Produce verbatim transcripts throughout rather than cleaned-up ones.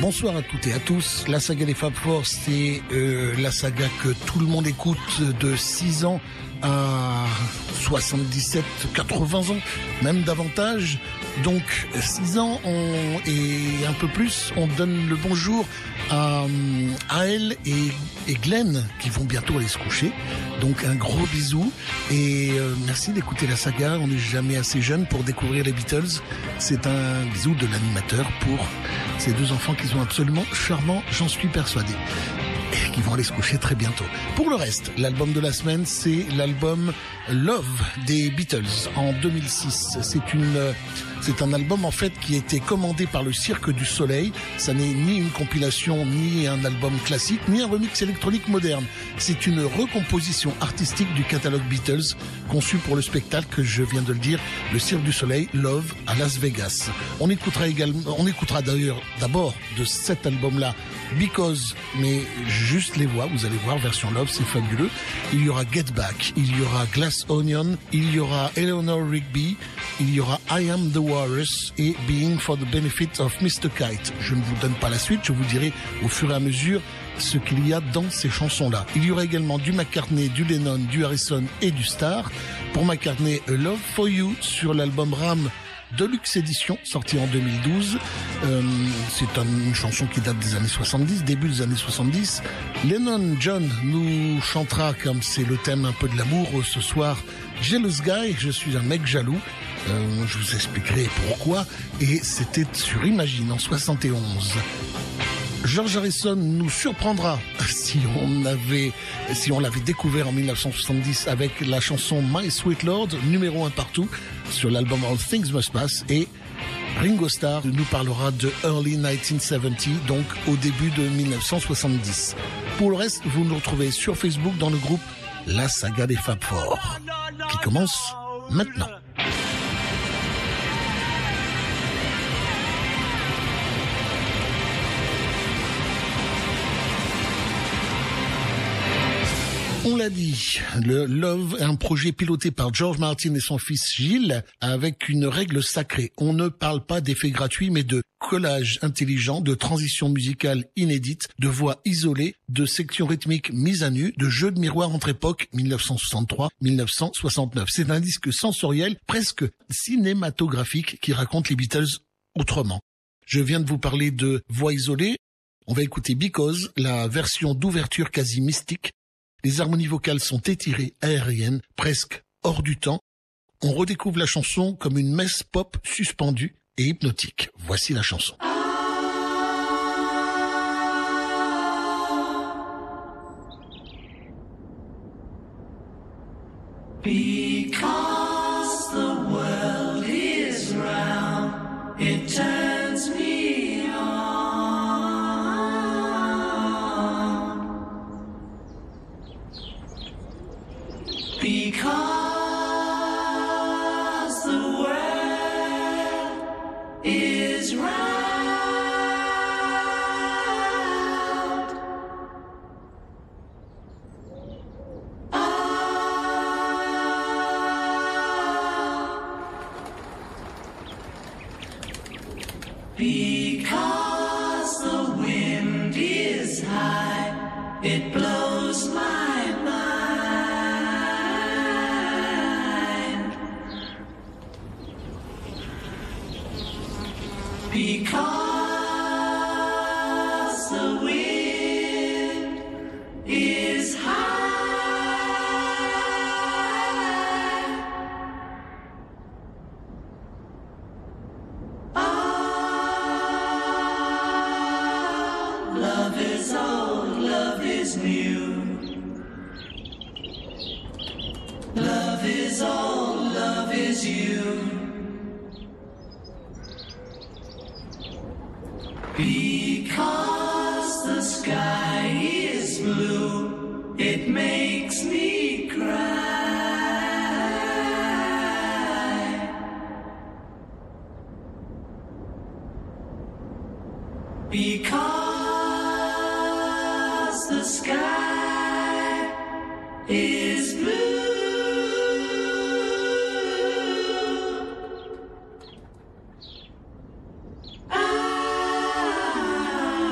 Bonsoir à toutes et à tous. La saga des Fab Four, c'est euh, la saga que tout le monde écoute de six ans à soixante-dix-sept, quatre-vingts ans, même davantage. Donc six ans on, et un peu plus, on donne le bonjour à, à elle et, et Glenn qui vont bientôt aller se coucher. Donc un gros bisou et euh, merci d'écouter la saga. On n'est jamais assez jeune pour découvrir les Beatles. C'est un bisou de l'animateur pour ces deux enfants qui sont absolument charmants, j'en suis persuadé. Et qui vont aller se coucher très bientôt. Pour le reste, l'album de la semaine, c'est l'album Love des Beatles en deux mille six. C'est une, c'est un album en fait qui a été commandé par le Cirque du Soleil. Ça n'est ni une compilation, ni un album classique, ni un remix électronique moderne. C'est une recomposition artistique du catalogue Beatles, conçu pour le spectacle que je viens de le dire, le Cirque du Soleil, Love à Las Vegas. On écoutera également, on écoutera d'ailleurs d'abord de cet album-là Because, mais juste les voix, vous allez voir, version Love, c'est fabuleux. Il y aura Get Back, il y aura Glass Onion, il y aura Eleanor Rigby, il y aura I Am the Walrus et Being for the Benefit of mister Kite. Je ne vous donne pas la suite, je vous dirai au fur et à mesure ce qu'il y a dans ces chansons-là. Il y aura également du McCartney, du Lennon, du Harrison et du Starr. Pour McCartney, A Love for You sur l'album Ram Deluxe Edition, sorti en deux mille douze. Euh, c'est une chanson qui date des années soixante-dix, début des années soixante-dix. Lennon John nous chantera, comme c'est le thème un peu de l'amour ce soir, Jealous Guy, je suis un mec jaloux. Euh, je vous expliquerai pourquoi. Et c'était sur Imagine en soixante et onze. George Harrison nous surprendra si on avait, si on l'avait découvert en dix-neuf cent soixante-dix avec la chanson My Sweet Lord, numéro un partout sur l'album All Things Must Pass, et Ringo Starr nous parlera de Early dix-neuf cent soixante-dix, donc au début de dix-neuf cent soixante-dix. Pour le reste, vous nous retrouvez sur Facebook dans le groupe La Saga des Fab Four, qui commence maintenant. On l'a dit, le Love est un projet piloté par George Martin et son fils Gilles avec une règle sacrée. On ne parle pas d'effets gratuits mais de collage intelligent, de transitions musicales inédites, de voix isolées, de sections rythmiques mises à nu, de jeux de miroir entre époques dix-neuf cent soixante-trois dix-neuf cent soixante-neuf. C'est un disque sensoriel, presque cinématographique qui raconte les Beatles autrement. Je viens de vous parler de voix isolées. On va écouter Because, la version d'ouverture quasi mystique. Les harmonies vocales sont étirées, aériennes, presque hors du temps. On redécouvre la chanson comme une messe pop suspendue et hypnotique. Voici la chanson. Because the world is round, it turns me on. Because the world is round, oh, because the wind is high, it blows my mind. Because the wind is high, oh, love is old, love is new. Love is old, love is you. Because the sky is blue, it makes me cry. Because the sky is blue. Ah,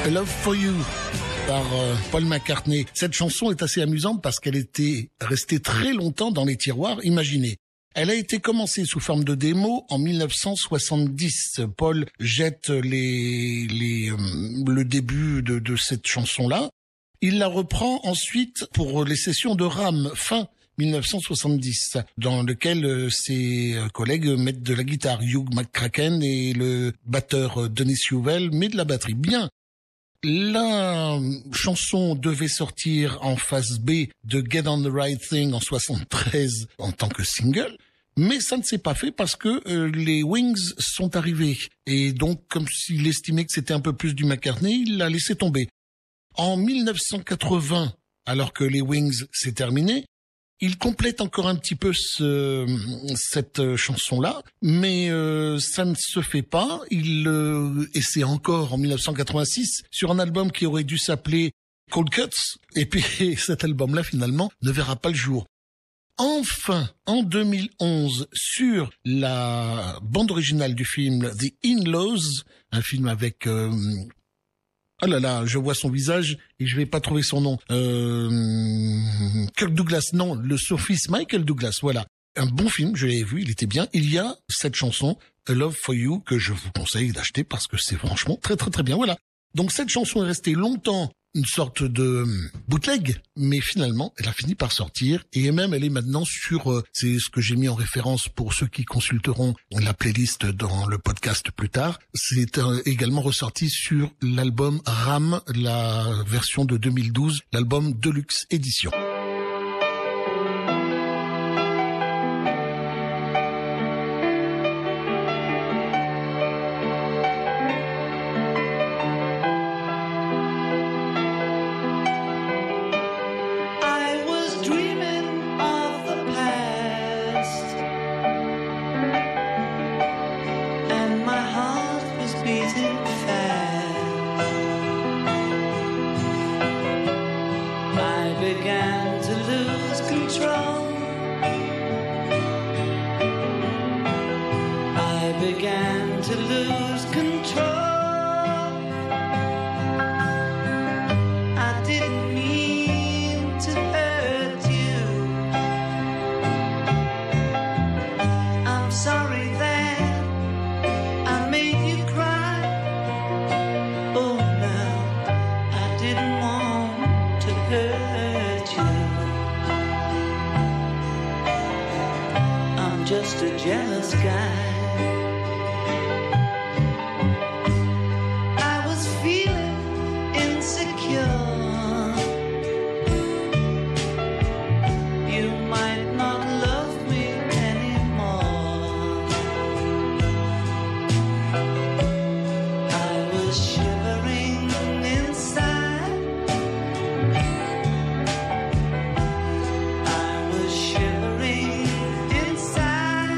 A Love for You par euh, Paul McCartney. Cette chanson est assez amusante parce qu'elle était restée très longtemps dans les tiroirs. Imaginez. Elle a été commencée sous forme de démo en mille neuf cent soixante-dix. Paul jette les, les, euh, le début de, de cette chanson-là. Il la reprend ensuite pour les sessions de Ram, fin mille neuf cent soixante-dix, dans lequel euh, ses collègues mettent de la guitare. Hugh McCracken et le batteur Dennis Howell met de la batterie. Bien. La chanson devait sortir en phase B de Get on the Right Thing en soixante-treize en tant que single, mais ça ne s'est pas fait parce que euh, les Wings sont arrivés. Et donc, comme s'il estimait que c'était un peu plus du McCartney, il l'a laissé tomber. En mille neuf cent quatre-vingts, alors que les Wings s'est terminé, il complète encore un petit peu ce, cette chanson-là, mais euh, ça ne se fait pas. Il euh, essaie encore en mille neuf cent quatre-vingt-six sur un album qui aurait dû s'appeler Cold Cuts, et puis cet album-là finalement ne verra pas le jour. Enfin, en deux mille onze, sur la bande originale du film The In-Laws, un film avec... Euh, Oh là là, je vois son visage et je vais pas trouver son nom. Euh, Kirk Douglas, non, le son fils Michael Douglas, voilà. Un bon film, je l'ai vu, il était bien. Il y a cette chanson, A Love for You, que je vous conseille d'acheter parce que c'est franchement très très très bien, voilà. Donc cette chanson est restée longtemps une sorte de bootleg, mais finalement, elle a fini par sortir, et même elle est maintenant sur, euh, c'est ce que j'ai mis en référence pour ceux qui consulteront la playlist dans le podcast plus tard, c'est euh, également ressorti sur l'album Ram, la version de deux mille douze, l'album Deluxe Edition. Just a jealous guy. I was feeling insecure. You might not love me anymore. I was shivering inside. I was shivering inside.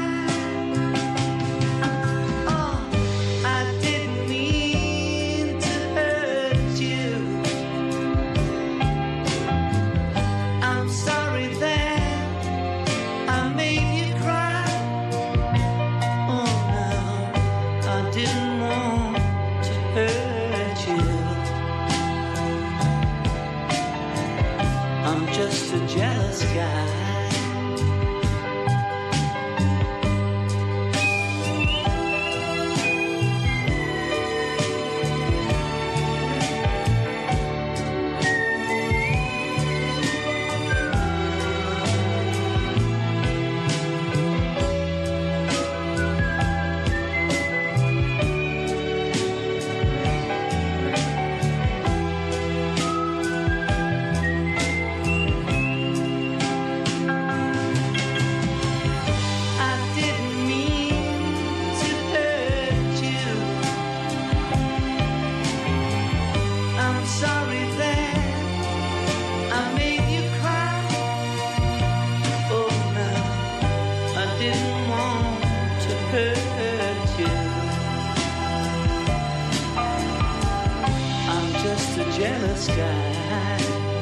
Just a jealous guy. Jealous guy.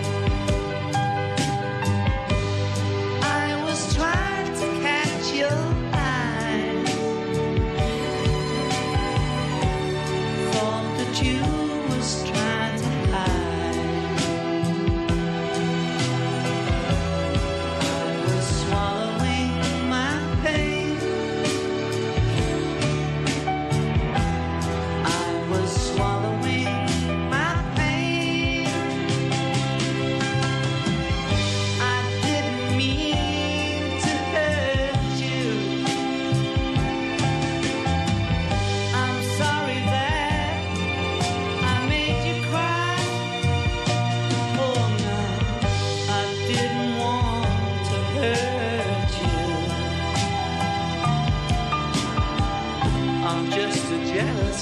I was trying to catch your eye. Thought that you was trying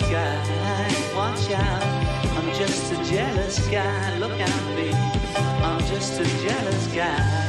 guy. Watch out, I'm just a jealous guy. Look out, baby, I'm just a jealous guy.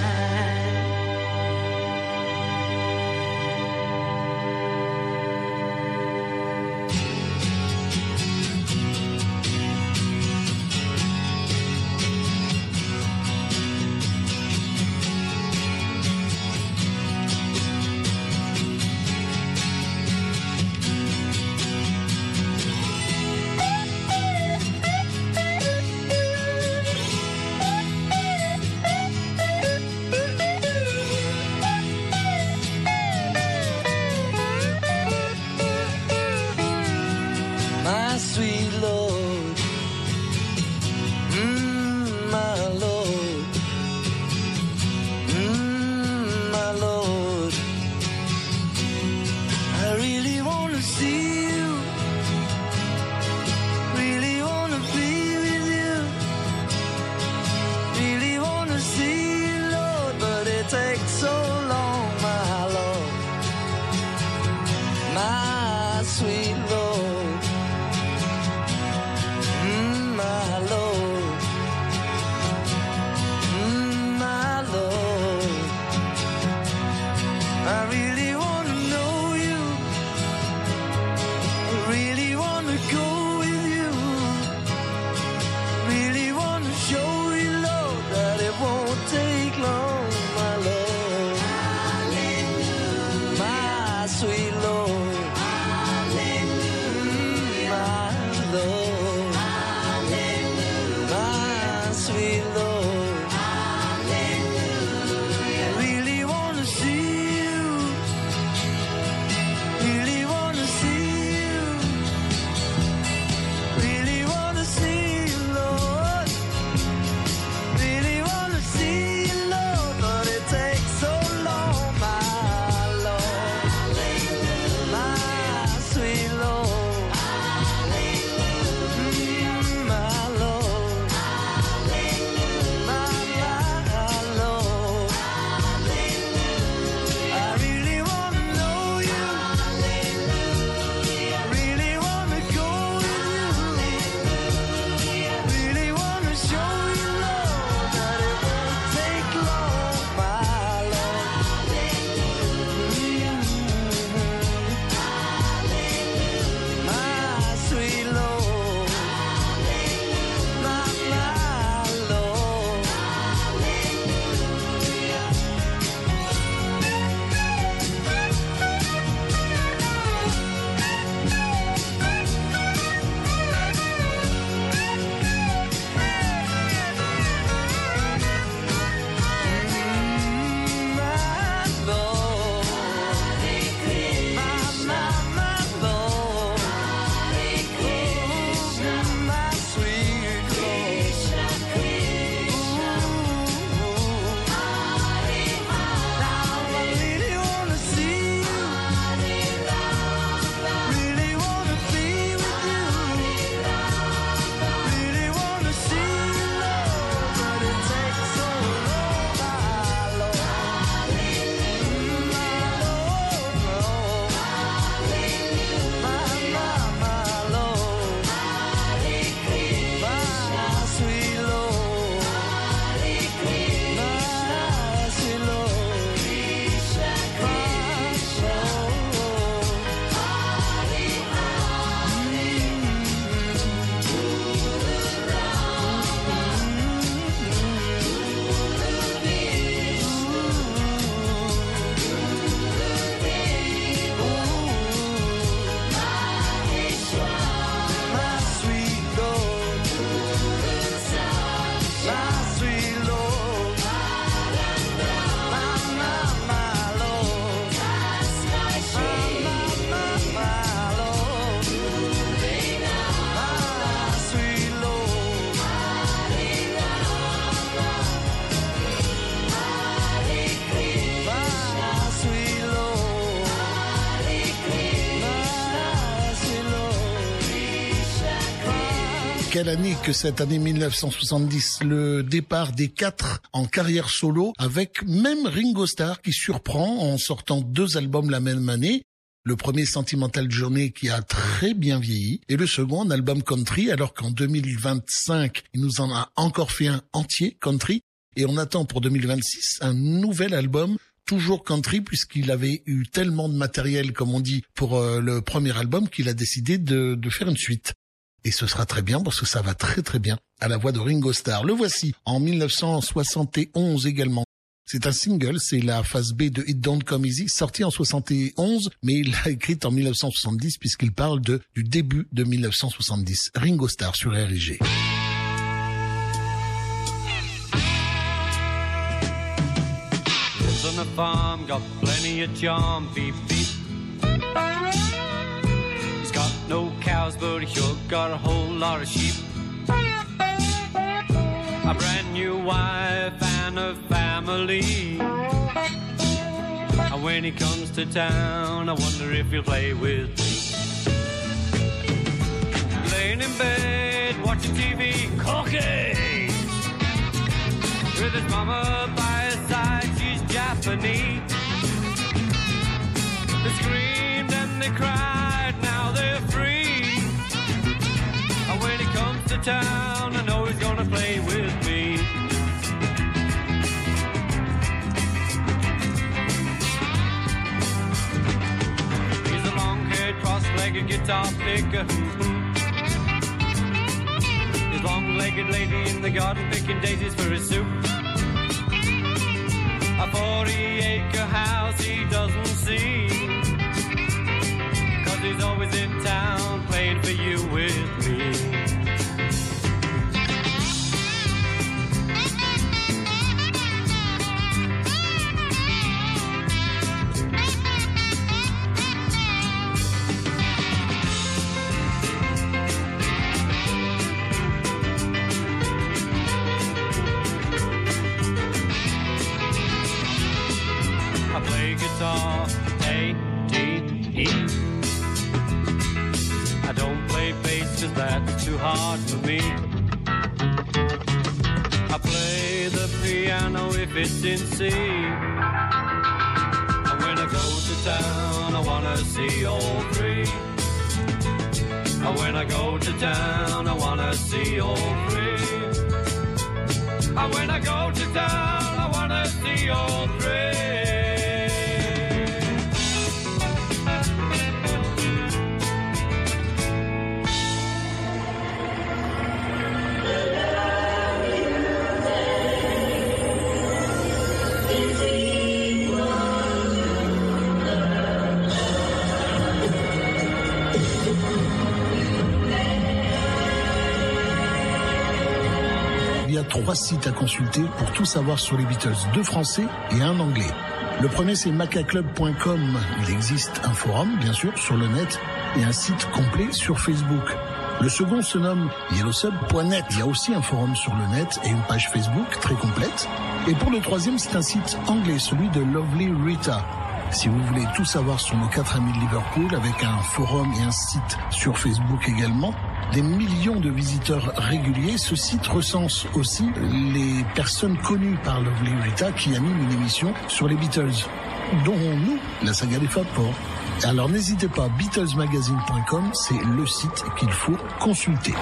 Quelle année que cette année mille neuf cent soixante-dix, le départ des quatre en carrière solo avec même Ringo Starr qui surprend en sortant deux albums la même année. Le premier, Sentimental Journey, qui a très bien vieilli. Et le second, un album country, alors qu'en deux mille vingt-cinq, il nous en a encore fait un entier country. Et on attend pour deux mille vingt-six un nouvel album, toujours country, puisqu'il avait eu tellement de matériel, comme on dit, pour euh, le premier album, qu'il a décidé de, de faire une suite. Et ce sera très bien, parce que ça va très très bien à la voix de Ringo Starr. Le voici, en mille neuf cent soixante et onze également. C'est un single, c'est la phase B de It Don't Come Easy, sorti en soixante et onze, mais il l'a écrite en mille neuf cent soixante-dix puisqu'il parle de du début de mille neuf cent soixante-dix. Ringo Starr sur R I G. Lives on a farm, got plenty of charm, beep beep. He's got no cows, but he sure got a whole lot of sheep. A brand new wife and a family. And when he comes to town, I wonder if he'll play with me. Laying in bed, watching T V, cooking. With his mama by his side, she's Japanese. They screamed and they cried, now they're free. And when he comes to town, I know he's gonna play with me. He's a long-haired, cross-legged guitar picker. His long-legged lady in the garden picking daisies for his soup. A forty-acre house he doesn't see, 'cause he's always in town playing for you with me. Guitar, A, D, E. I don't play bass 'cause that's too hard for me. I play the piano if it's in C. And when I go to town, I wanna see all three. And when I go to town, I wanna see all three. And when I go to town, I wanna see all three. Il y a trois sites à consulter pour tout savoir sur les Beatles, deux français et un anglais. Le premier, c'est macaclub point com. Il existe un forum, bien sûr, sur le net et un site complet sur Facebook. Le second se nomme yellowsub point net. Il y a aussi un forum sur le net et une page Facebook très complète. Et pour le troisième, c'est un site anglais, celui de Lovely Rita. Si vous voulez tout savoir sur nos quatre amis de Liverpool, avec un forum et un site sur Facebook également, des millions de visiteurs réguliers, ce site recense aussi les personnes connues par Lovely Rita qui animent une émission sur les Beatles, dont nous, la saga des Fab Four. Alors n'hésitez pas, beatles magazine point com, c'est le site qu'il faut consulter.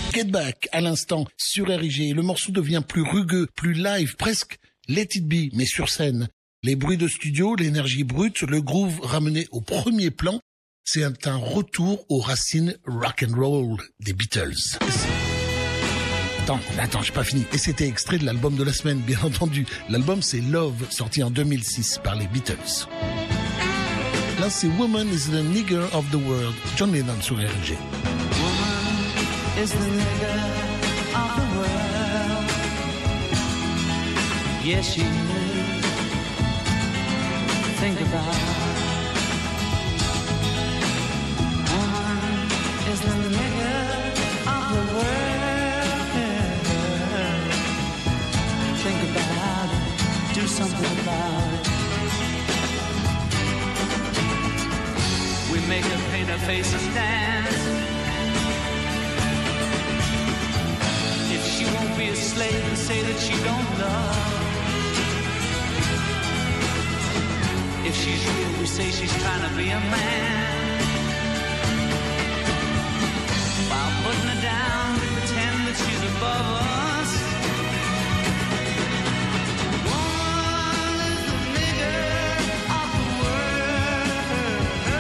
Get Back à l'instant sur R I G. Le morceau devient plus rugueux, plus live, presque Let It Be, mais sur scène. Les bruits de studio, l'énergie brute, le groove ramené au premier plan, c'est un retour aux racines rock and roll des Beatles. Attends, attends, j'ai pas fini. Et c'était extrait de l'album de la semaine, bien entendu. L'album c'est Love, sorti en deux mille six par les Beatles. Là c'est Woman is the Nigger of the World, John Lennon sur R I G. Woman is the nigger of the world. Yes, she is. Think about it. Woman is the nigger of the world. Think about it. Do something about it. We make her paint her face and dance. If she won't be a slave and say that she don't love. If she's real, we say she's trying to be a man. While putting her down, we pretend that she's above us. Woman is the nigger of the world.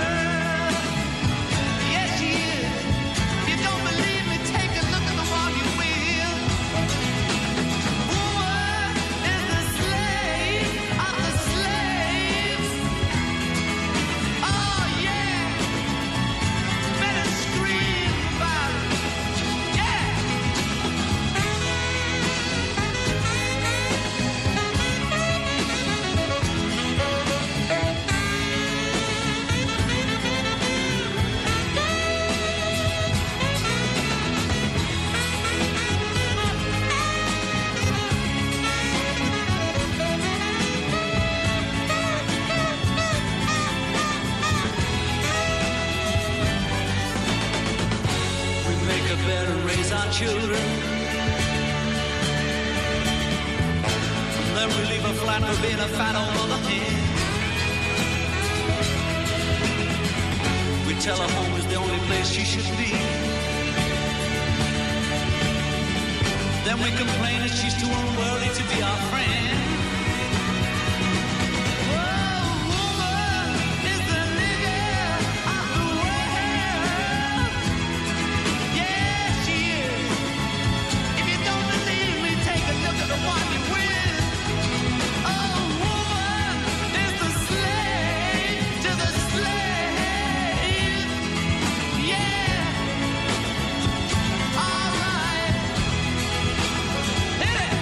Yes, she is. If you don't believe me, take a look at the one you will. Woman is the slave of the slaves. Oh yeah, better scream about it. Yeah. We make her better raise our children. Then we leave her flat for being a fat old mother hen. We tell her home is the only place she should be. Then we complain that she's too unworthy to be our friend. Oh, woman is the nigger of the world. Yeah, she is. If you don't believe me, take a look at the one you with. Oh, woman is the slave to the slave. Yeah. All right. Hit it.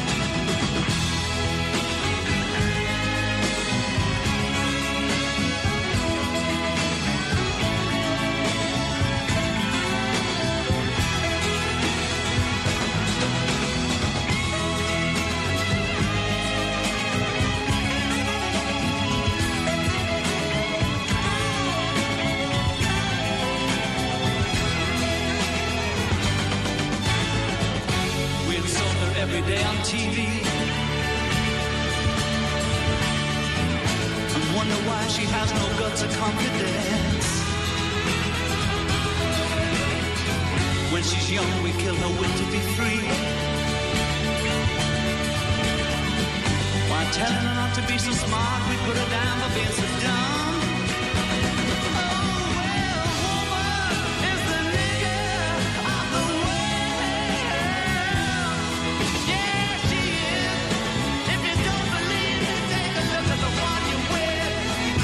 We insult her every day on T V and wonder why she has no guts or confidence. When she's young, we kill her will to be free. While telling her not to be so smart, we put her down for being so dumb. Oh, well, woman is the nigger of the world. Yeah, she is. If you don't believe me, take a look at the one you're with.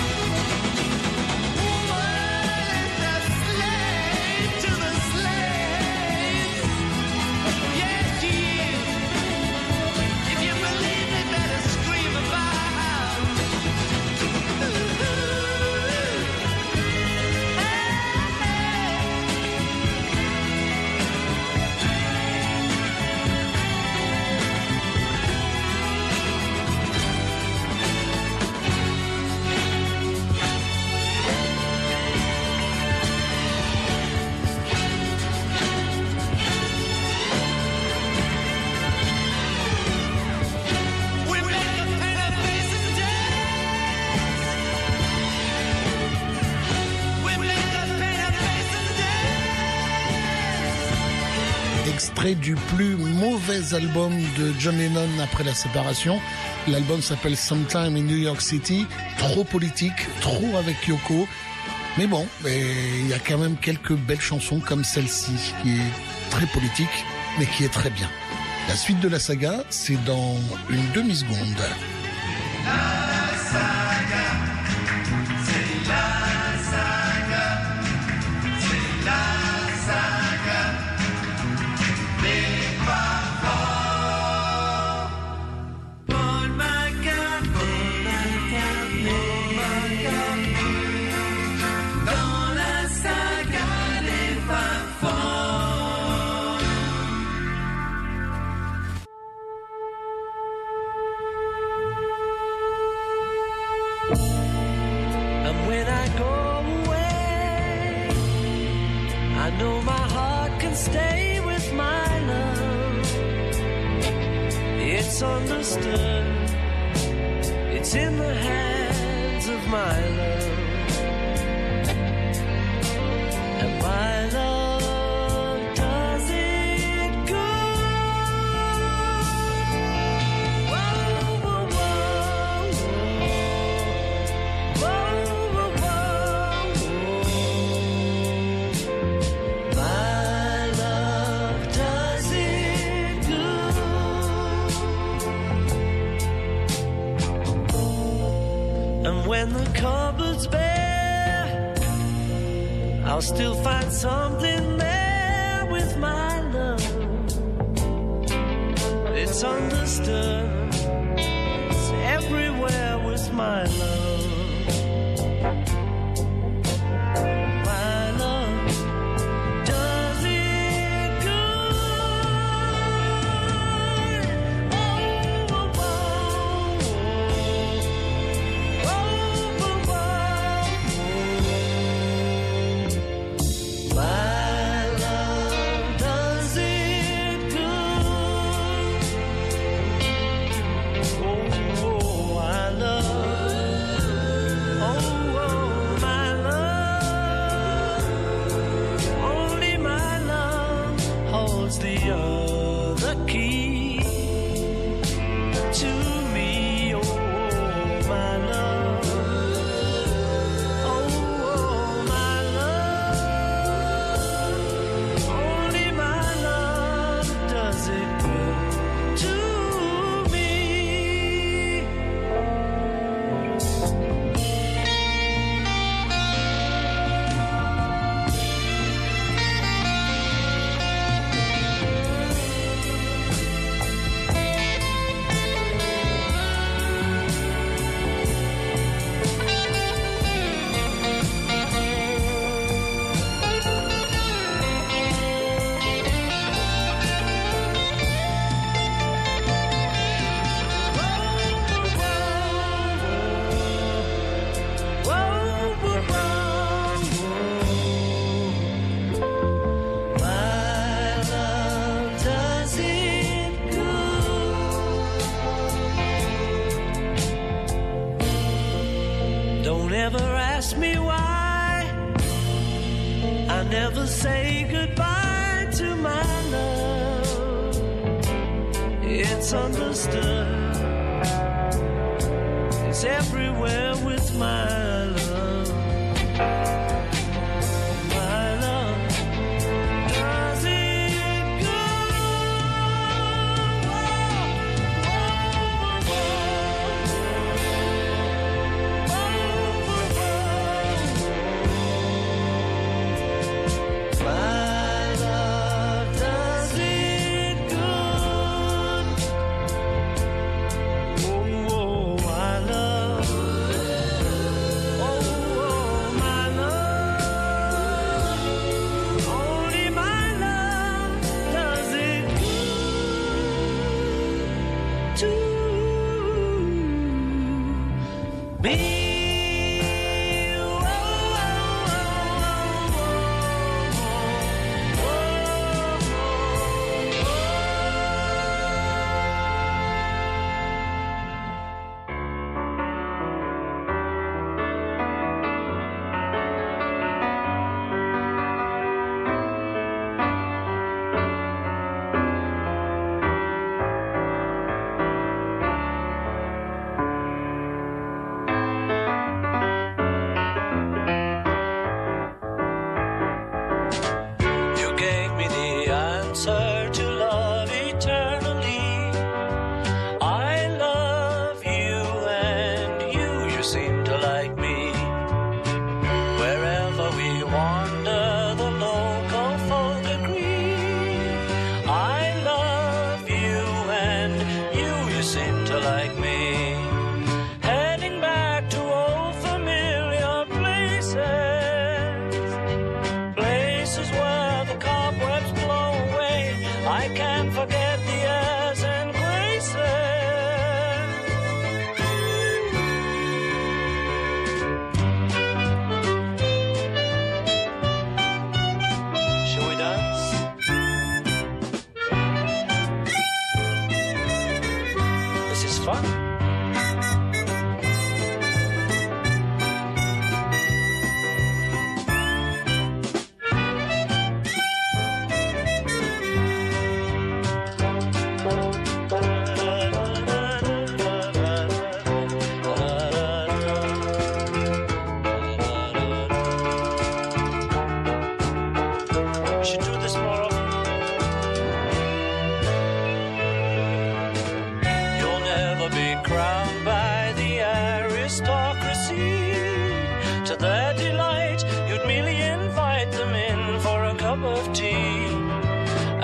Woman is the slave to the slaves. Yeah, she is. If you believe me, better scream about it. extrait du plus mauvais album de John Lennon après la séparation. L'album s'appelle Sometime in New York City. Trop politique, trop avec Yoko. Mais bon, il y a quand même quelques belles chansons comme celle-ci, qui est très politique, mais qui est très bien. La suite de la saga, c'est dans une demi-seconde. Stay with my love. It's understood. It's in the hands of my love. And my love does it good. Whoa, whoa, whoa, whoa, whoa, whoa, whoa. My does it good. And when the cupboard's bare, I'll still find something there with my love. It's understood. It's everywhere with my love. My love does it good. Oh, oh, oh, oh, oh, oh. My love does it good. Oh, oh, I love. Oh, oh, my love. Only my love holds the other key to me. Oh, my love. Oh, oh, my love. Only my love does it good to me. My love does it good. Don't ever ask me why I never say goodbye to my love. It's understood. It's everywhere with my love. My love does it good. Whoa, whoa, whoa, whoa, whoa. My love does it good. Oh, oh, I love.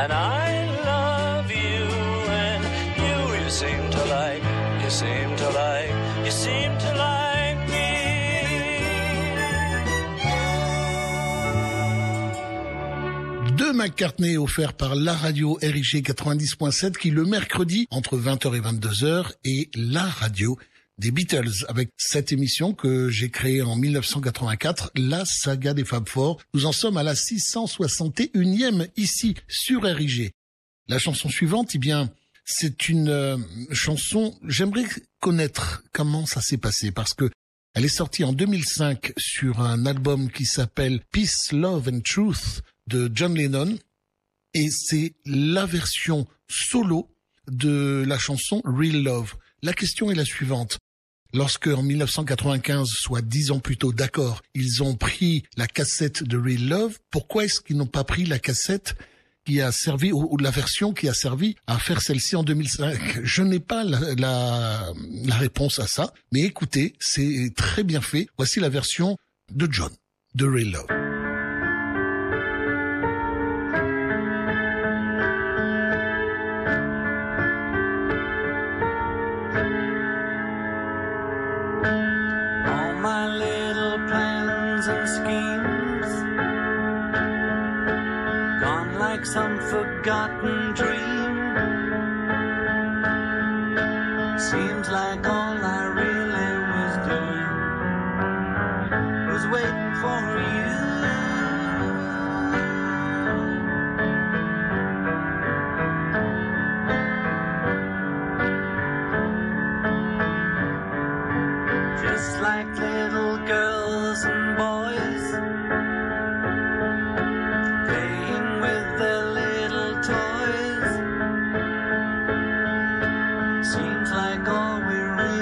and I love you, and you, you seem to like, you seem to like, you seem to like me. De McCartney offert par la radio R I G quatre-vingt-dix point sept qui le mercredi entre vingt heures et vingt-deux heures est la radio des Beatles avec cette émission que j'ai créée en mille neuf cent quatre-vingt-quatre, la saga des Fab Four. Nous en sommes à la six cent soixante et unième ici sur R I G. La chanson suivante, eh bien, c'est une euh, chanson, j'aimerais connaître comment ça s'est passé parce que elle est sortie en deux mille cinq sur un album qui s'appelle Peace, Love and Truth de John Lennon et c'est la version solo de la chanson Real Love. La question est la suivante. Lorsque, en mille neuf cent quatre-vingt-quinze, soit dix ans plus tôt, d'accord, ils ont pris la cassette de Real Love, pourquoi est-ce qu'ils n'ont pas pris la cassette qui a servi, ou, ou la version qui a servi à faire celle-ci en deux mille cinq? Je n'ai pas la, la, la réponse à ça, mais écoutez, c'est très bien fait. Voici la version de John, de Real Love. Some forgotten dream. Seems like all I really was doing was waiting for you. Just like little girls and boys playing with their little toys. Seems like all we really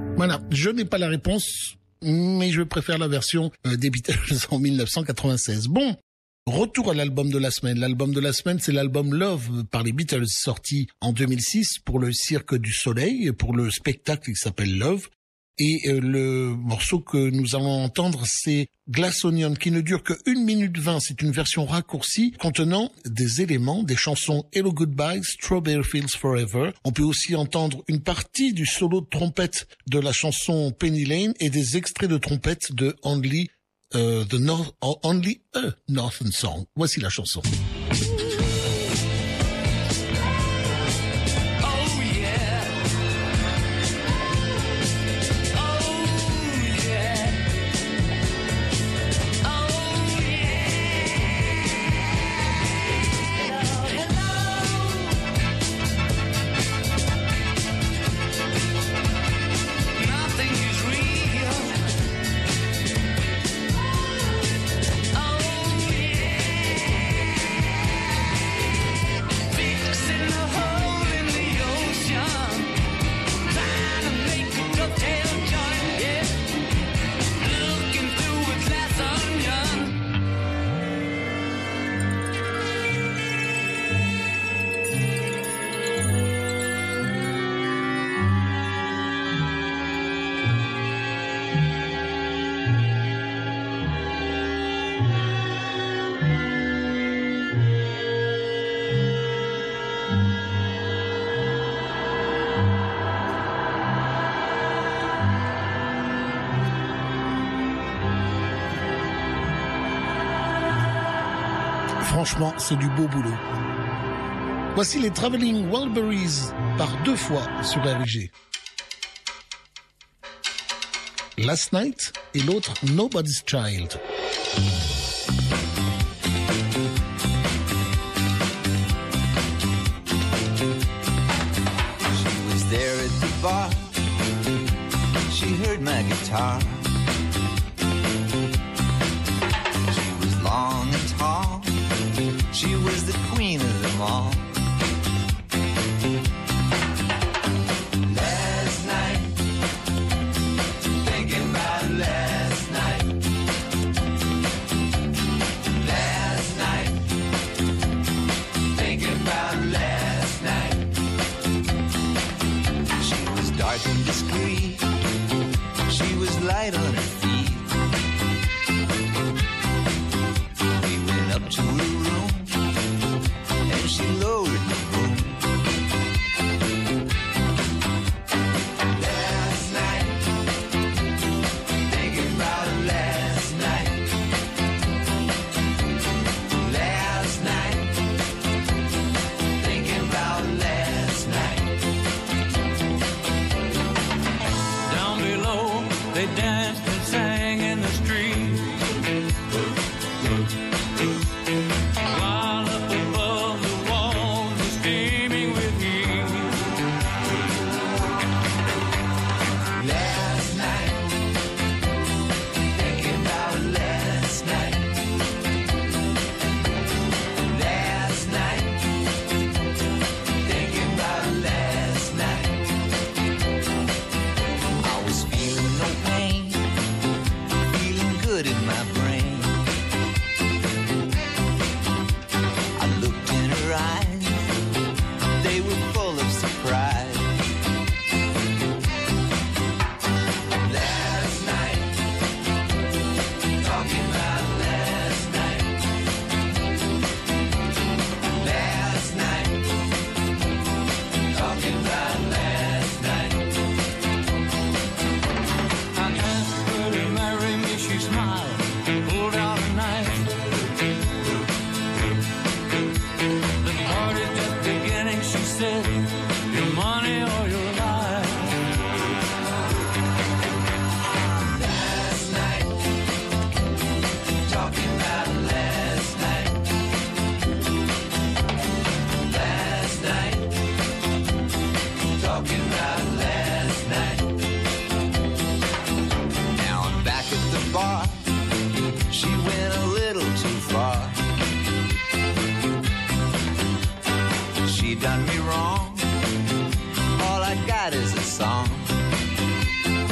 Voilà, je n'ai pas la réponse, mais je préfère la version euh, des Beatles en mille neuf cent quatre-vingt-seize. Bon, retour à l'album de la semaine. L'album de la semaine, c'est l'album Love par les Beatles, sorti en deux mille six pour le Cirque du Soleil, pour le spectacle qui s'appelle Love. Et euh, le morceau que nous allons entendre, c'est Glass Onion, qui ne dure que une minute vingt. C'est une version raccourcie contenant des éléments des chansons Hello Goodbye, Strawberry Fields Forever. On peut aussi entendre une partie du solo de trompette de la chanson Penny Lane et des extraits de trompette de Only uh, the North, Only a Northern Song. Voici la chanson. Franchement, c'est du beau boulot. Voici les Traveling Wilburys par deux fois sur R G. Last Night et l'autre Nobody's Child. She was there at the bar. She heard my guitar. She was long and tall. She was the queen of them all. Last night, thinking about last night. Last night, thinking about last night. She was dark and discreet. She was light on her feet. We went up to her room. She lowered the boom. Last night, thinking about last night. Last night, thinking about last night. Down below, they danced and sang in the street. While up above, the walls were steaming with heat. Last night, thinking about last night. Last night, thinking about last night. I was feeling no pain, feeling good in my brain. I looked in her eyes, they were full of surprise. Last night, talking about last night. Last night, talking about last night. I asked her to marry me, she smiled, pulled out a knife. The party's just beginning, she said, your money or your life. Last night, talking about last night. Last night, talking about last night. Now I'm back at the bar. She went a little too far. She done me wrong. All I got is a song.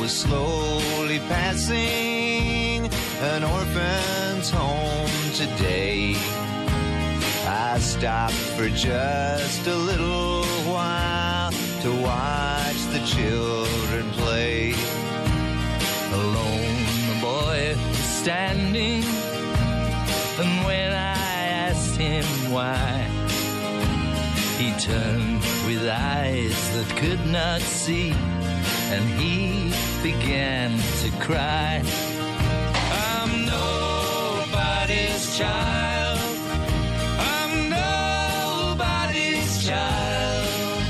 was slowly passing an orphan's home today. I stopped for just a little while to watch the children play. Alone, the boy was standing, and when I asked him why, he turned with eyes that could not see, and he began to cry. I'm nobody's child. I'm nobody's child.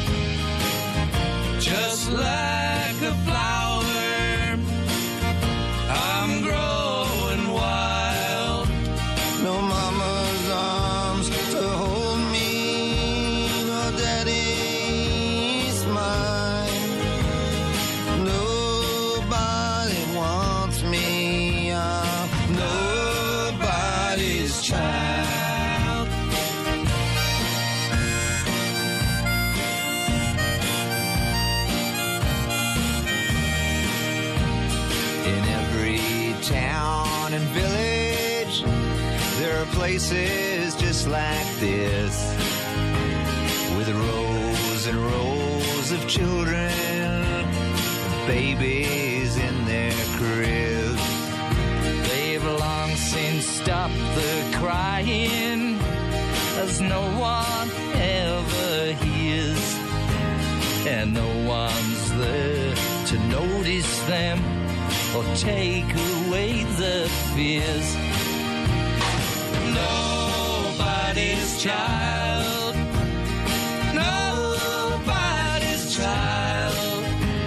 Just like a flower, I'm growing wild. No mama's arms to hold me, no daddy's smile. Nobody wants me, I'm nobody's child. In every town and village, there are places just like this, with rows and rows of children, babies in their cribs. They've long since stopped the crying, as no one ever hears, and no one's there to notice them or take away the fears. Nobody's child, nobody's child,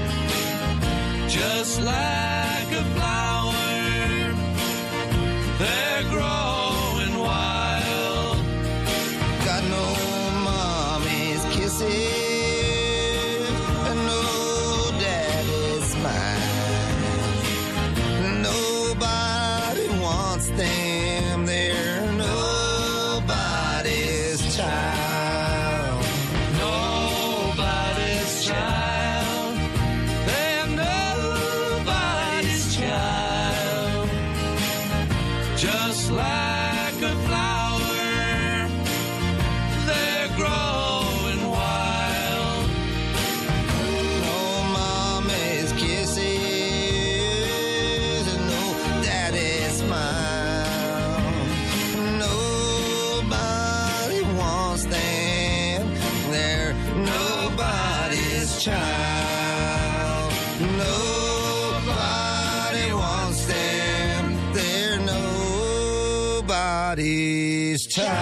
just like a flower, they're growing wild. Got no mommy's kisses and no daddy's smile. Nobody wants them, they're nobody's child. Nobody's child, they're nobody's child, just like a flower, they're growing wild. No mommy's kisses and no daddy's smile. Nobody wants them, they're nobody's child. Nobody wants them, they're nobody's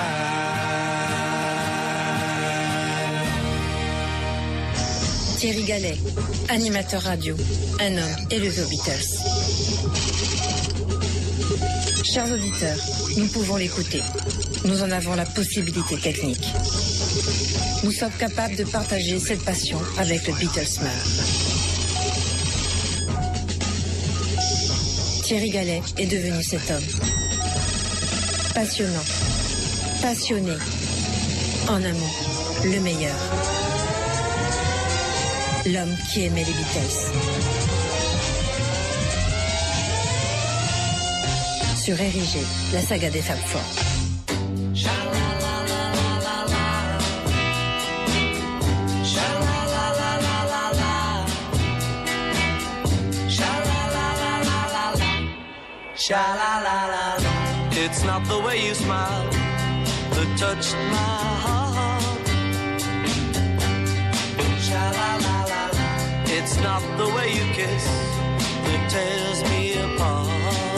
child. Thierry Gallet, animateur radio, un homme et le The Beatles. Chers auditeurs, nous pouvons l'écouter. Nous en avons la possibilité technique. Nous sommes capables de partager cette passion avec le Beatlesman. Thierry Gallet est devenu cet homme. Passionnant, passionné, en un mot, le meilleur. L'homme qui aimait les Beatles. Sur R I G, la saga des Fab Four. Sha-la-la-la-la. It's not the way you smile that touched my heart. Sha-la-la-la-la. It's not the way you kiss that tears me apart.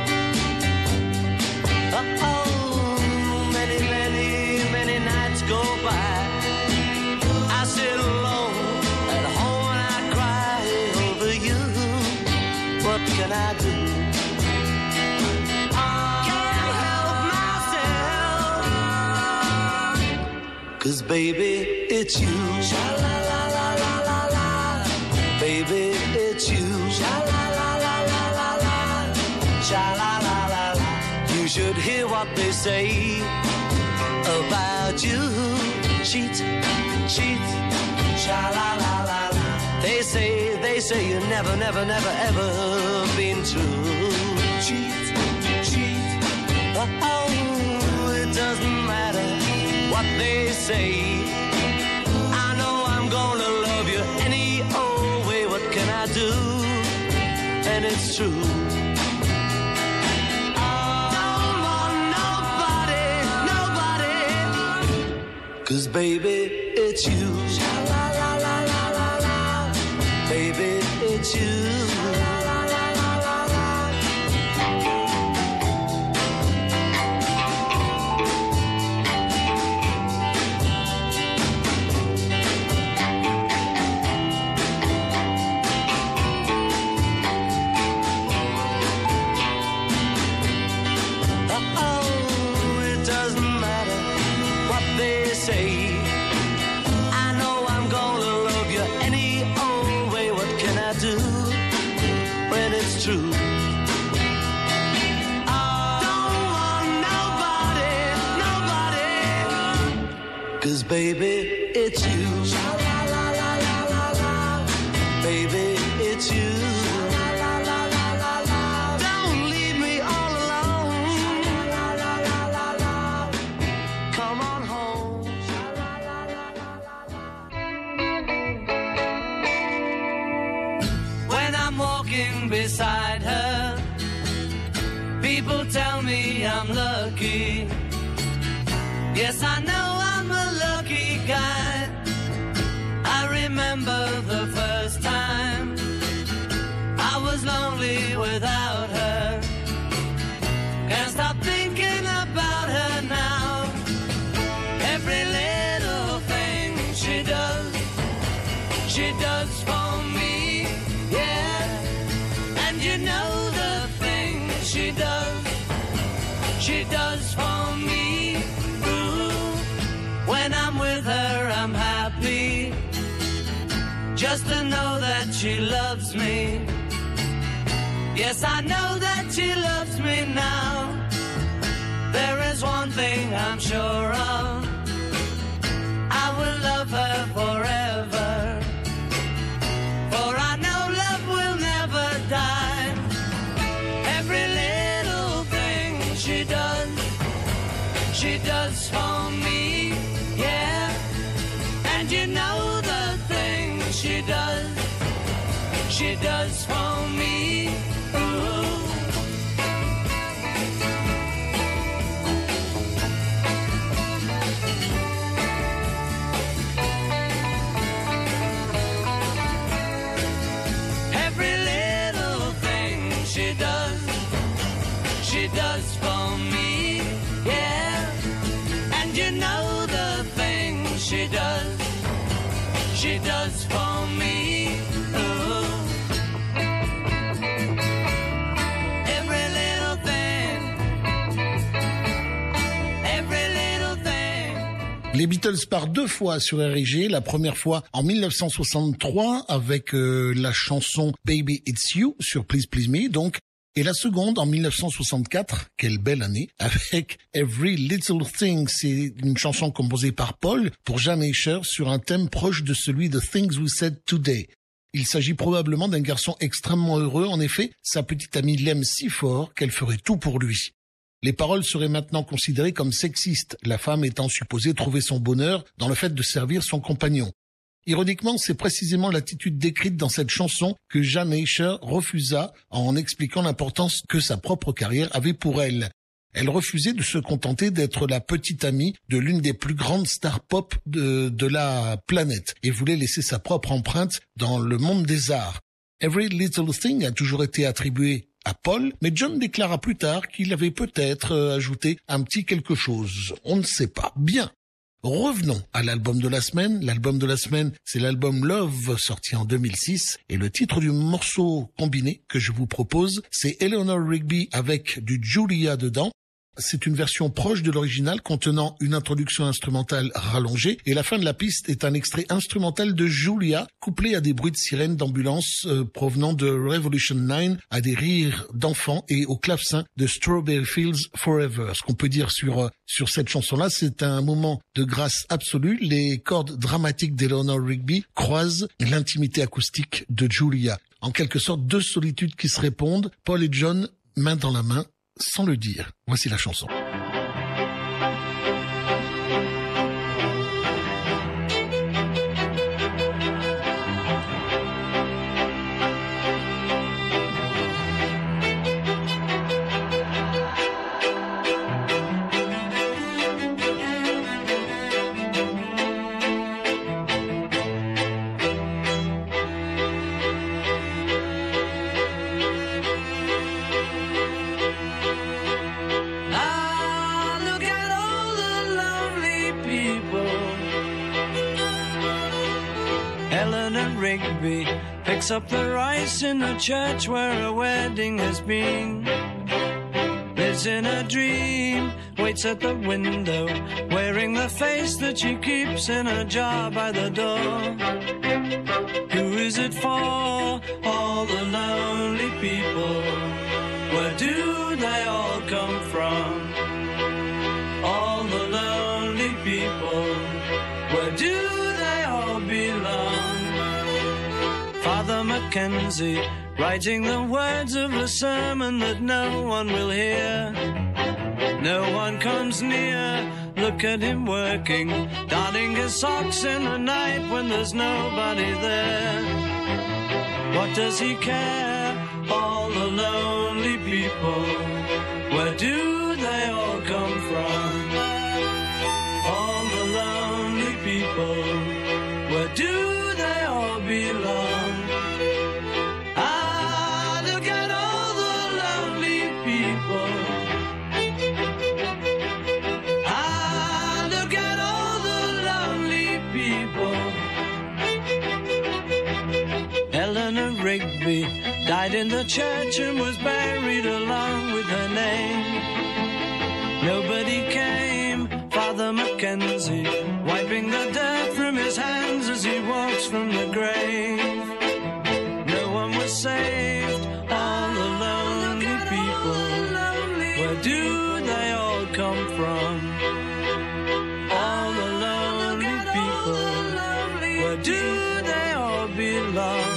Oh, many, many, many nights go by. I sit alone at home and I cry over you. What can I do? Cause baby, it's you. Sha-la-la-la-la-la-la. Baby, it's you. Sha-la-la-la-la-la-la. Sha-la-la-la-la. You should hear what they say about you. Cheat, cheat. Sha-la-la-la-la. They say, they say you never, never, never, ever been true. Cheat, cheat, oh, it doesn't matter what they say. I know I'm gonna love you any old way. What can I do? And it's true. Don't want nobody, nobody, 'cause baby, it's you. La la la la la la. Baby, it's you. La la la la la la. Oh, it doesn't matter what they say. I know I'm gonna love you any old way. What can I do when it's true? I don't want nobody, nobody, 'cause baby, it's you. La la la la la la. Baby, it's you. La la la la la la. Don't leave me all alone. La la la la la. Come on home. La la la la la. When I'm walking beside her, people tell me I'm lucky. Yes, I know I'm a lucky guy. I remember the first time I was lonely without her. Can't stop thinking about her now. Every little thing she does, she does for me, yeah. And you know the thing she does, she does for me, ooh. When I'm with her, I'm happy, just to know that she loves me. Yes, I know that she loves me now. There is one thing I'm sure of, I will love her forever. For I know love will never die. Every little thing she does, she does for me, yeah. And you know the thing she does, she does for me, ooh. Every little thing she does, she does for me, yeah. And you know the thing she does, she does for me, ooh. Every little thing, every little thing. Les Beatles partent deux fois sur R I G. La première fois en mille neuf cent soixante-trois avec euh, la chanson Baby It's You sur Please Please Me, donc. Et la seconde en mille neuf cent soixante-quatre, quelle belle année, avec Every Little Thing. C'est une chanson composée par Paul pour Jan Asher sur un thème proche de celui de Things We Said Today. Il s'agit probablement d'un garçon extrêmement heureux. En effet, sa petite amie l'aime si fort qu'elle ferait tout pour lui. Les paroles seraient maintenant considérées comme sexistes, la femme étant supposée trouver son bonheur dans le fait de servir son compagnon. Ironiquement, c'est précisément l'attitude décrite dans cette chanson que Jan Asher refusa en expliquant l'importance que sa propre carrière avait pour elle. Elle refusait de se contenter d'être la petite amie de l'une des plus grandes stars pop de, de la planète et voulait laisser sa propre empreinte dans le monde des arts. Every Little Thing a toujours été attribué à Paul, mais John déclara plus tard qu'il avait peut-être euh, ajouté un petit quelque chose. On ne sait pas. Bien. Revenons à l'album de la semaine. L'album de la semaine, c'est l'album Love, sorti en deux mille six. Et le titre du morceau combiné que je vous propose, c'est Eleanor Rigby avec du Julia dedans. C'est une version proche de l'original contenant une introduction instrumentale rallongée et la fin de la piste est un extrait instrumental de Julia couplé à des bruits de sirènes d'ambulance euh, provenant de Revolution neuf, à des rires d'enfants et au clavecin de Strawberry Fields Forever. Ce qu'on peut dire sur euh, sur cette chanson-là, c'est un moment de grâce absolue. Les cordes dramatiques d'Eleanor Rigby croisent l'intimité acoustique de Julia. En quelque sorte, deux solitudes qui se répondent, Paul et John, main dans la main, sans le dire. Voici la chanson. Rigby picks up the rice in the church where a wedding has been. Lives in a dream, waits at the window, wearing the face that she keeps in a jar by the door. Who is it for? All the lonely people. Where do they all come from? All the lonely people. Where do they all belong? Father Mackenzie, writing the words of a sermon that no one will hear. No one comes near, look at him working, darning his socks in the night when there's nobody there. What does he care? All the lonely people, where do they all come from? All the lonely people, where do they all belong? Rigby died in the church and was buried along with her name. Nobody came, Father Mackenzie, wiping the dirt from his hands as he walks from the grave. No one was saved, all the lonely people. Where do they all come from? All the lonely people. Where do they all belong?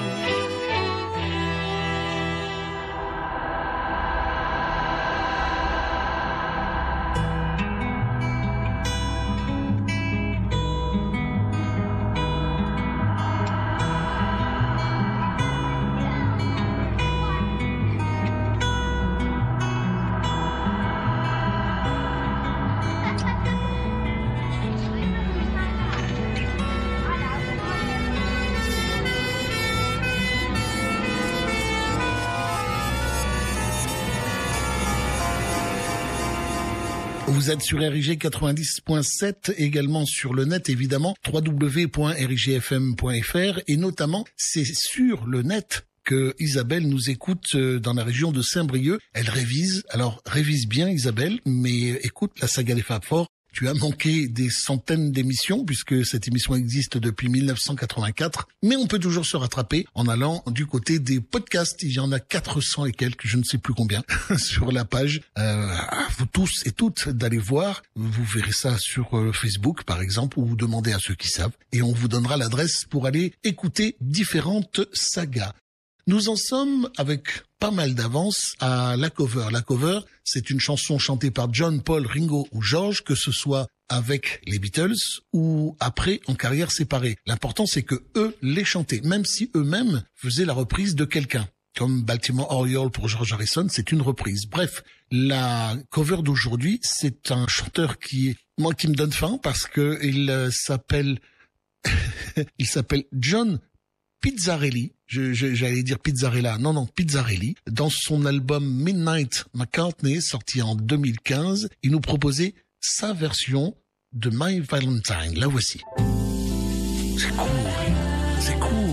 Vous êtes sur R I G quatre-vingt-dix point sept, également sur le net évidemment, w w w point r i g f m point f r, et notamment c'est sur le net que Isabelle nous écoute dans la région de Saint-Brieuc. Elle révise, alors révise bien Isabelle, mais écoute la saga des Fab Four. Tu as manqué des centaines d'émissions puisque cette émission existe depuis mille neuf cent quatre-vingt-quatre, mais on peut toujours se rattraper en allant du côté des podcasts. Il y en a quatre cents et quelques, je ne sais plus combien, sur la page. Euh, à vous tous et toutes d'aller voir. Vous verrez ça sur euh, Facebook par exemple, ou vous demandez à ceux qui savent, et on vous donnera l'adresse pour aller écouter différentes sagas. Nous en sommes avec pas mal d'avance à la cover. La cover, c'est une chanson chantée par John, Paul, Ringo ou George, que ce soit avec les Beatles ou après en carrière séparée. L'important, c'est que eux les chantaient, même si eux-mêmes faisaient la reprise de quelqu'un. Comme Baltimore Oriole pour George Harrison, c'est une reprise. Bref, la cover d'aujourd'hui, c'est un chanteur qui, moi, qui me donne faim parce que il euh, s'appelle, il s'appelle John Pizzarelli, je, je, j'allais dire Pizzarella, non, non, Pizzarelli. Dans son album Midnight McCartney, sorti en deux mille quinze, il nous proposait sa version de My Valentine. La voici. C'est cool, c'est cool.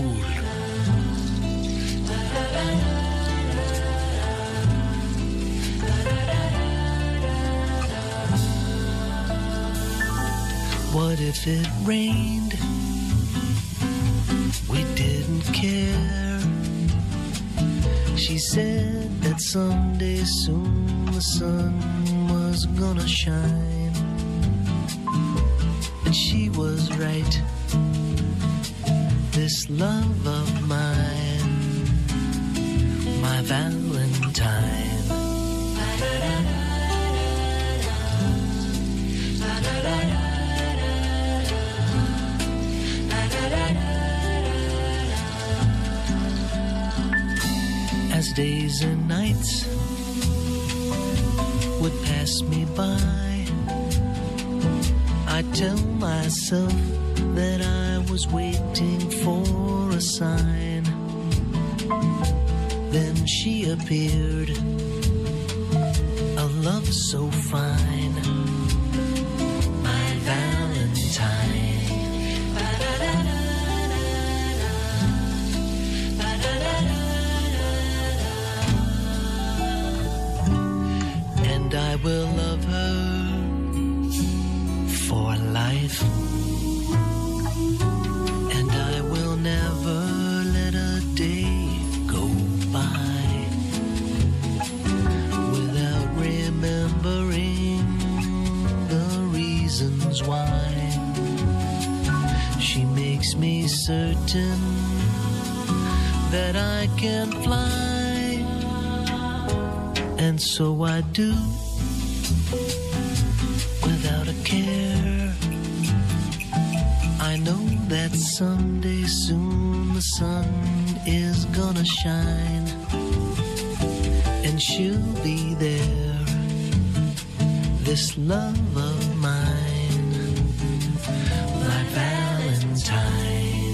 What if it rained? We didn't care. She said that someday soon the sun was gonna shine. And she was right. This love of mine, my Valentine. As days and nights would pass me by, I'd tell myself that I was waiting for a sign. Then she appeared, a love so fine, my Valentine. And I will love her for life. And I will never let a day go by without remembering the reasons why. She makes me certain that I can fly, and so I do without a care. I know that someday soon the sun is gonna shine, and she'll be there, this love of mine, my Valentine.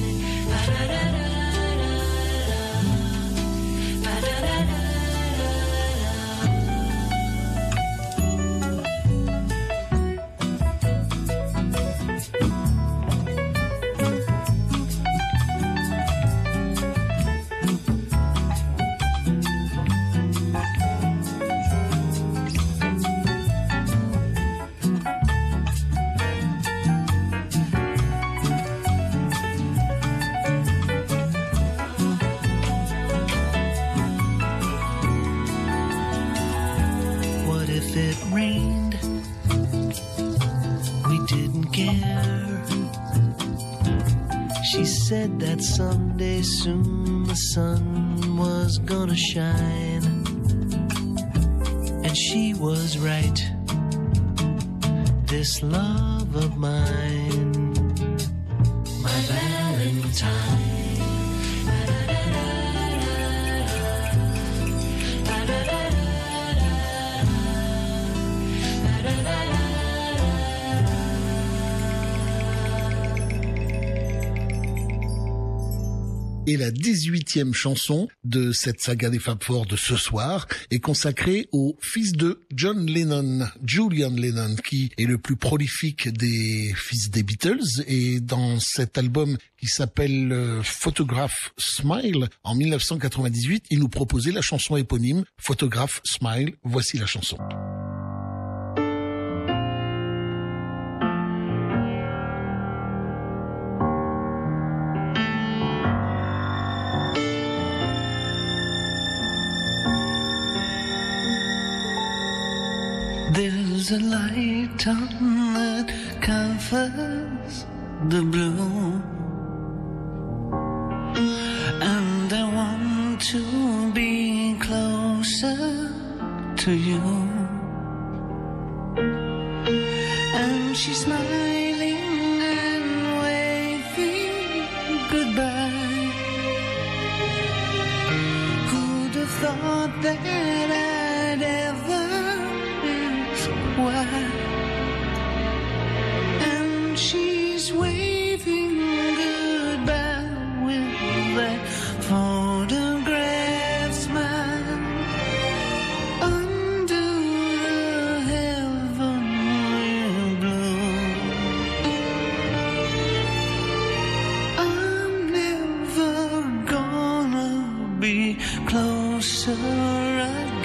Said that someday soon the sun was gonna shine, and she was right. This love of mine, my Valentine. Et la dix-huitième chanson de cette saga des Fab Four de ce soir est consacrée au fils de John Lennon, Julian Lennon, qui est le plus prolifique des fils des Beatles. Et dans cet album qui s'appelle euh, Photograph Smile, en mille neuf cent quatre-vingt-dix-huit, il nous proposait la chanson éponyme Photograph Smile. Voici la chanson. There's a light on that covers the blue, and I want to be closer to you. And she's smiling and waving goodbye. Who'd have thought that I'd ever why? And she's waving goodbye with that photograph smile under the heavenly blue. I'm never gonna be closer again.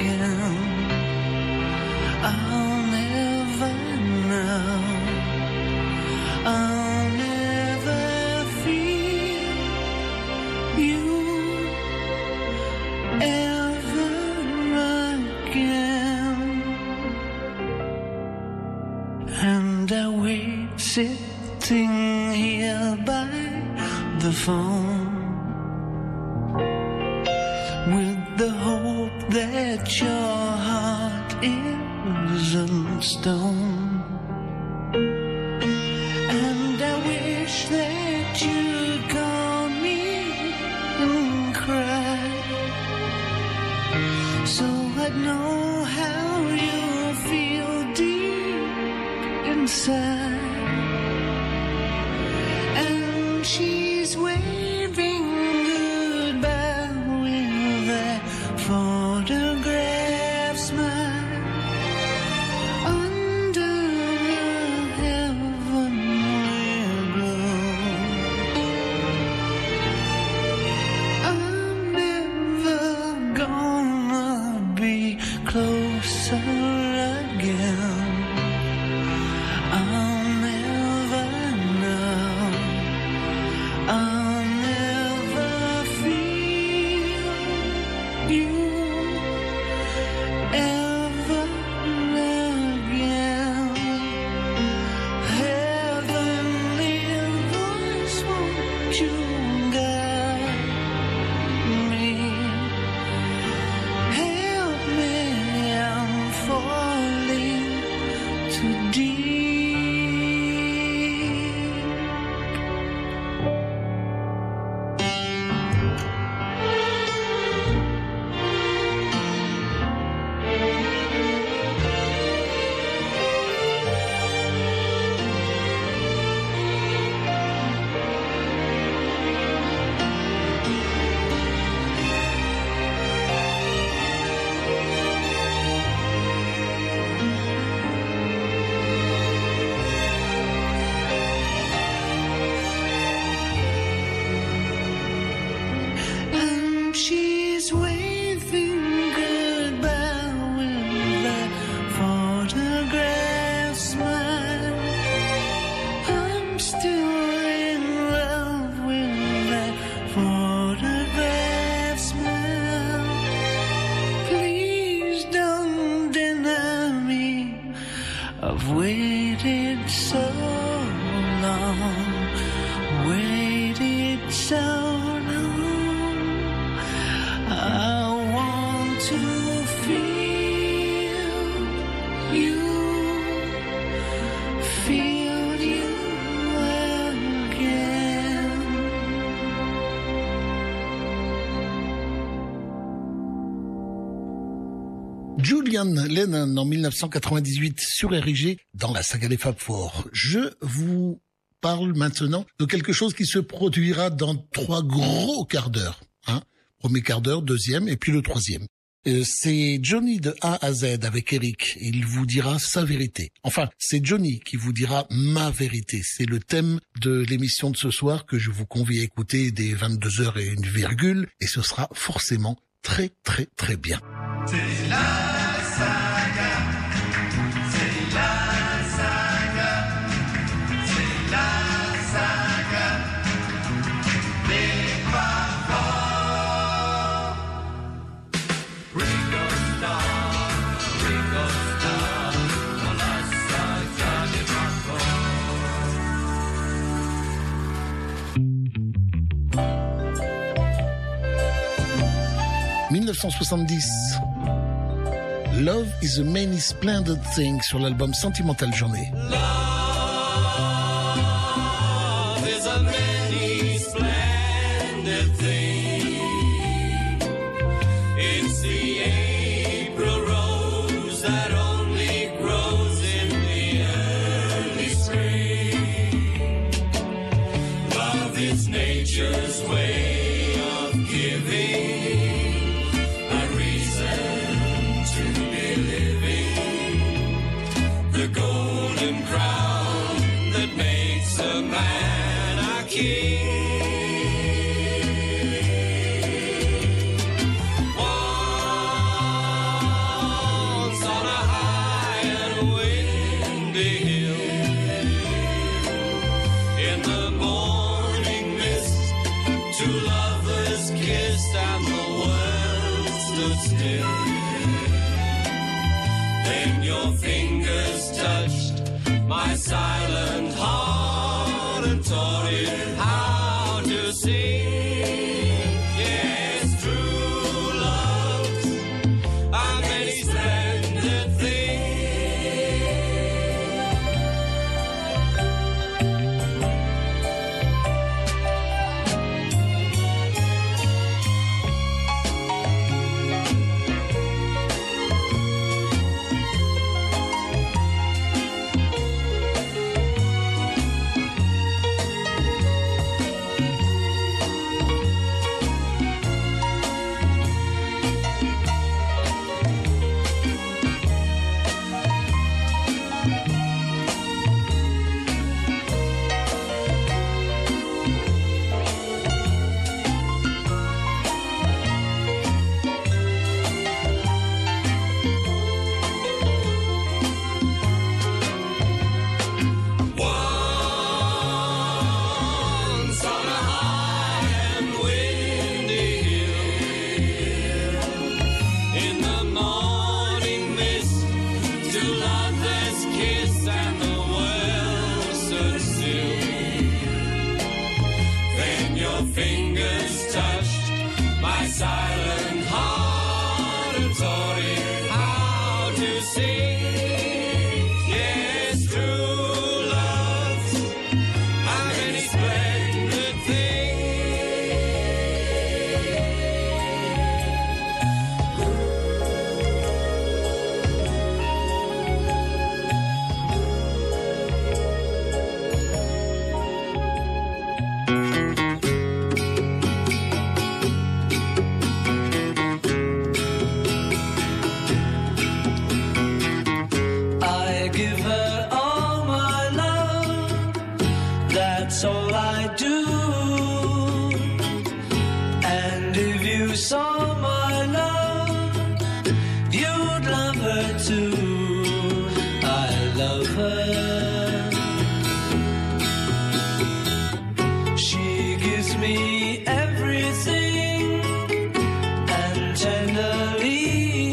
wait sitting here by the phone with the hope that your heart isn't stone. And I wish that you'd call me and cry, so I'd know how you feel deep inside. And she's waving goodbye with that photograph smile under the heavenly glow. I'm never gonna be closer again. I'll never know. I'll never feel you ever again. Heavenly voice, won't you guide me? Help me, I'm falling too deep. And she's waving goodbye with that photograph smile. I'm still in love with that photograph smile. Please don't deny me. I've waited so long, waited so long. I want to feel you, feel you again. Julian Lennon en mille neuf cent quatre-vingt-dix-huit sur R I G dans la saga des Fab Four. Je vous parle maintenant de quelque chose qui se produira dans trois gros quarts d'heure. Hein. Premier quart d'heure, deuxième et puis le troisième. Euh, c'est Johnny de A à Z avec Eric. Il vous dira sa vérité. Enfin, c'est Johnny qui vous dira ma vérité. C'est le thème de l'émission de ce soir que je vous convie à écouter dès vingt-deux heures et une virgule. Et ce sera forcément très très très bien. C'est la saga, c'est la saga, c'est la saga des parents. Ringo Starr, Ringo Starr, dans la saga des mille neuf cent soixante-dix. Love is a many splendid thing sur l'album Sentimental Journey. Love is a many splendid thing. It's the April rose that only grows in the early spring. Love is nature's way of giving. The golden crown that makes a man a king. Once on a high and windy hill, in the morning mist, two lovers kissed and the world stood still. Then your fingers touched my silent heart and taught it how to sing. Yes, true love's a many splendid thing. Once on a high and windy hill, in the morning mist, two lovers kiss and the world stood still. Then your fingers touched my silent heart and taught it how to sing. Yes, true love's a many splendid thing. I give her all my love, that's all I do. And if you saw my love, you'd love her too. I love her. She gives me everything, and tenderly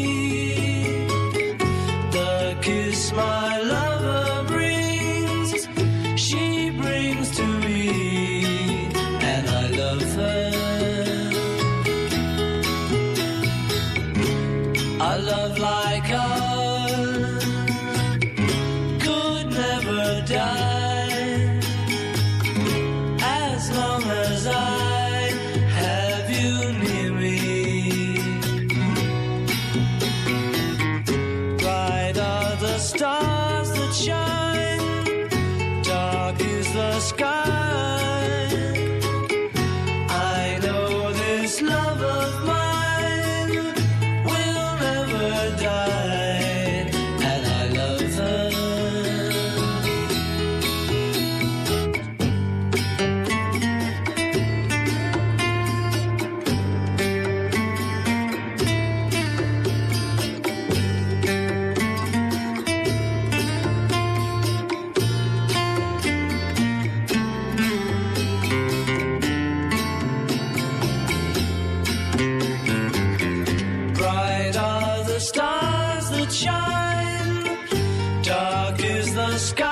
the kiss my lover brings, she brings to me, and I love her. A love like ours could never die, as long as I have you near me. Bright are the stars that shine, dark is the sky. I know this love of mine will never die, and I love her. Bright are the stars that shine, dark is the sky.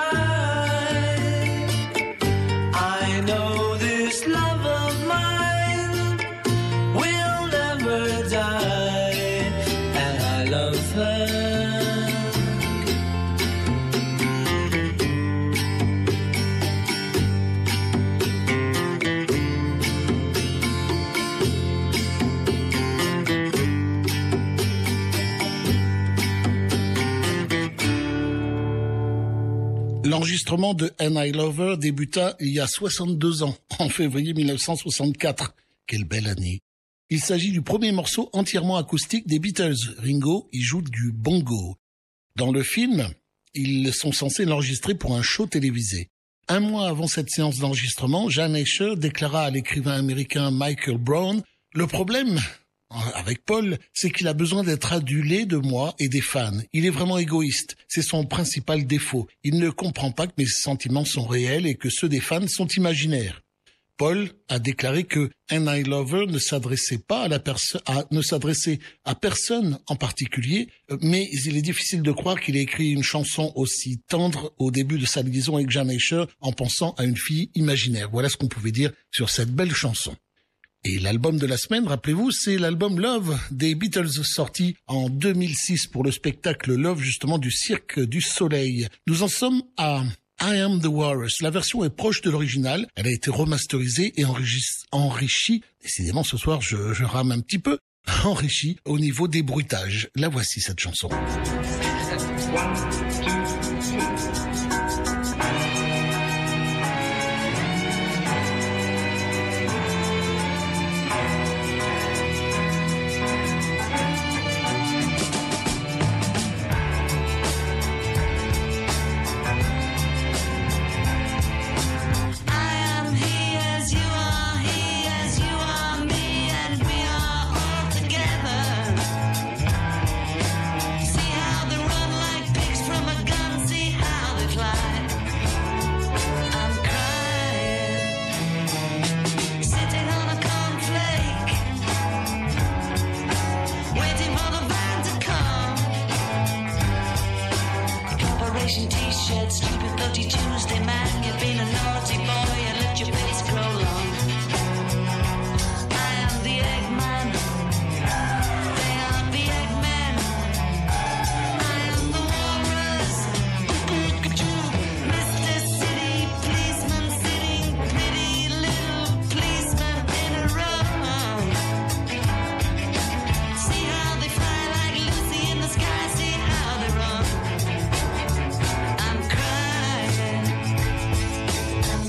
I know this love of mine will never die, and I love her. L'enregistrement de And I Love Her débuta il y a soixante-deux ans, en février mille neuf cent soixante-quatre. Quelle belle année. Il s'agit du premier morceau entièrement acoustique des Beatles. Ringo y joue du bongo. Dans le film, ils sont censés l'enregistrer pour un show télévisé. Un mois avant cette séance d'enregistrement, Jan Asher déclara à l'écrivain américain Michael Brown « Le problème, avec Paul, c'est qu'il a besoin d'être adulé de moi et des fans. Il est vraiment égoïste. C'est son principal défaut. Il ne comprend pas que mes sentiments sont réels et que ceux des fans sont imaginaires. » Paul a déclaré que And I Love Her ne s'adressait pas à la personne, ne s'adressait à personne en particulier, mais il est difficile de croire qu'il ait écrit une chanson aussi tendre au début de sa liaison avec Jan Asher en pensant à une fille imaginaire. Voilà ce qu'on pouvait dire sur cette belle chanson. Et l'album de la semaine, rappelez-vous, c'est l'album Love des Beatles, sorti en deux mille six pour le spectacle Love, justement, du Cirque du Soleil. Nous en sommes à I Am the Walrus. La version est proche de l'original. Elle a été remasterisée et enrichie. enrichie. Décidément, ce soir, je, je rame un petit peu. Enrichie au niveau des bruitages. La voici, cette chanson. T-shirt, stupid bloody Tuesday man. You've been a naughty boy and let your face grow long. I am the Eggman. They are the Eggmen. I am the Walrus. Mister City Policeman sitting pretty little policeman in a row. See how they fly like Lucy in the sky. See how they run. I'm crying. I'm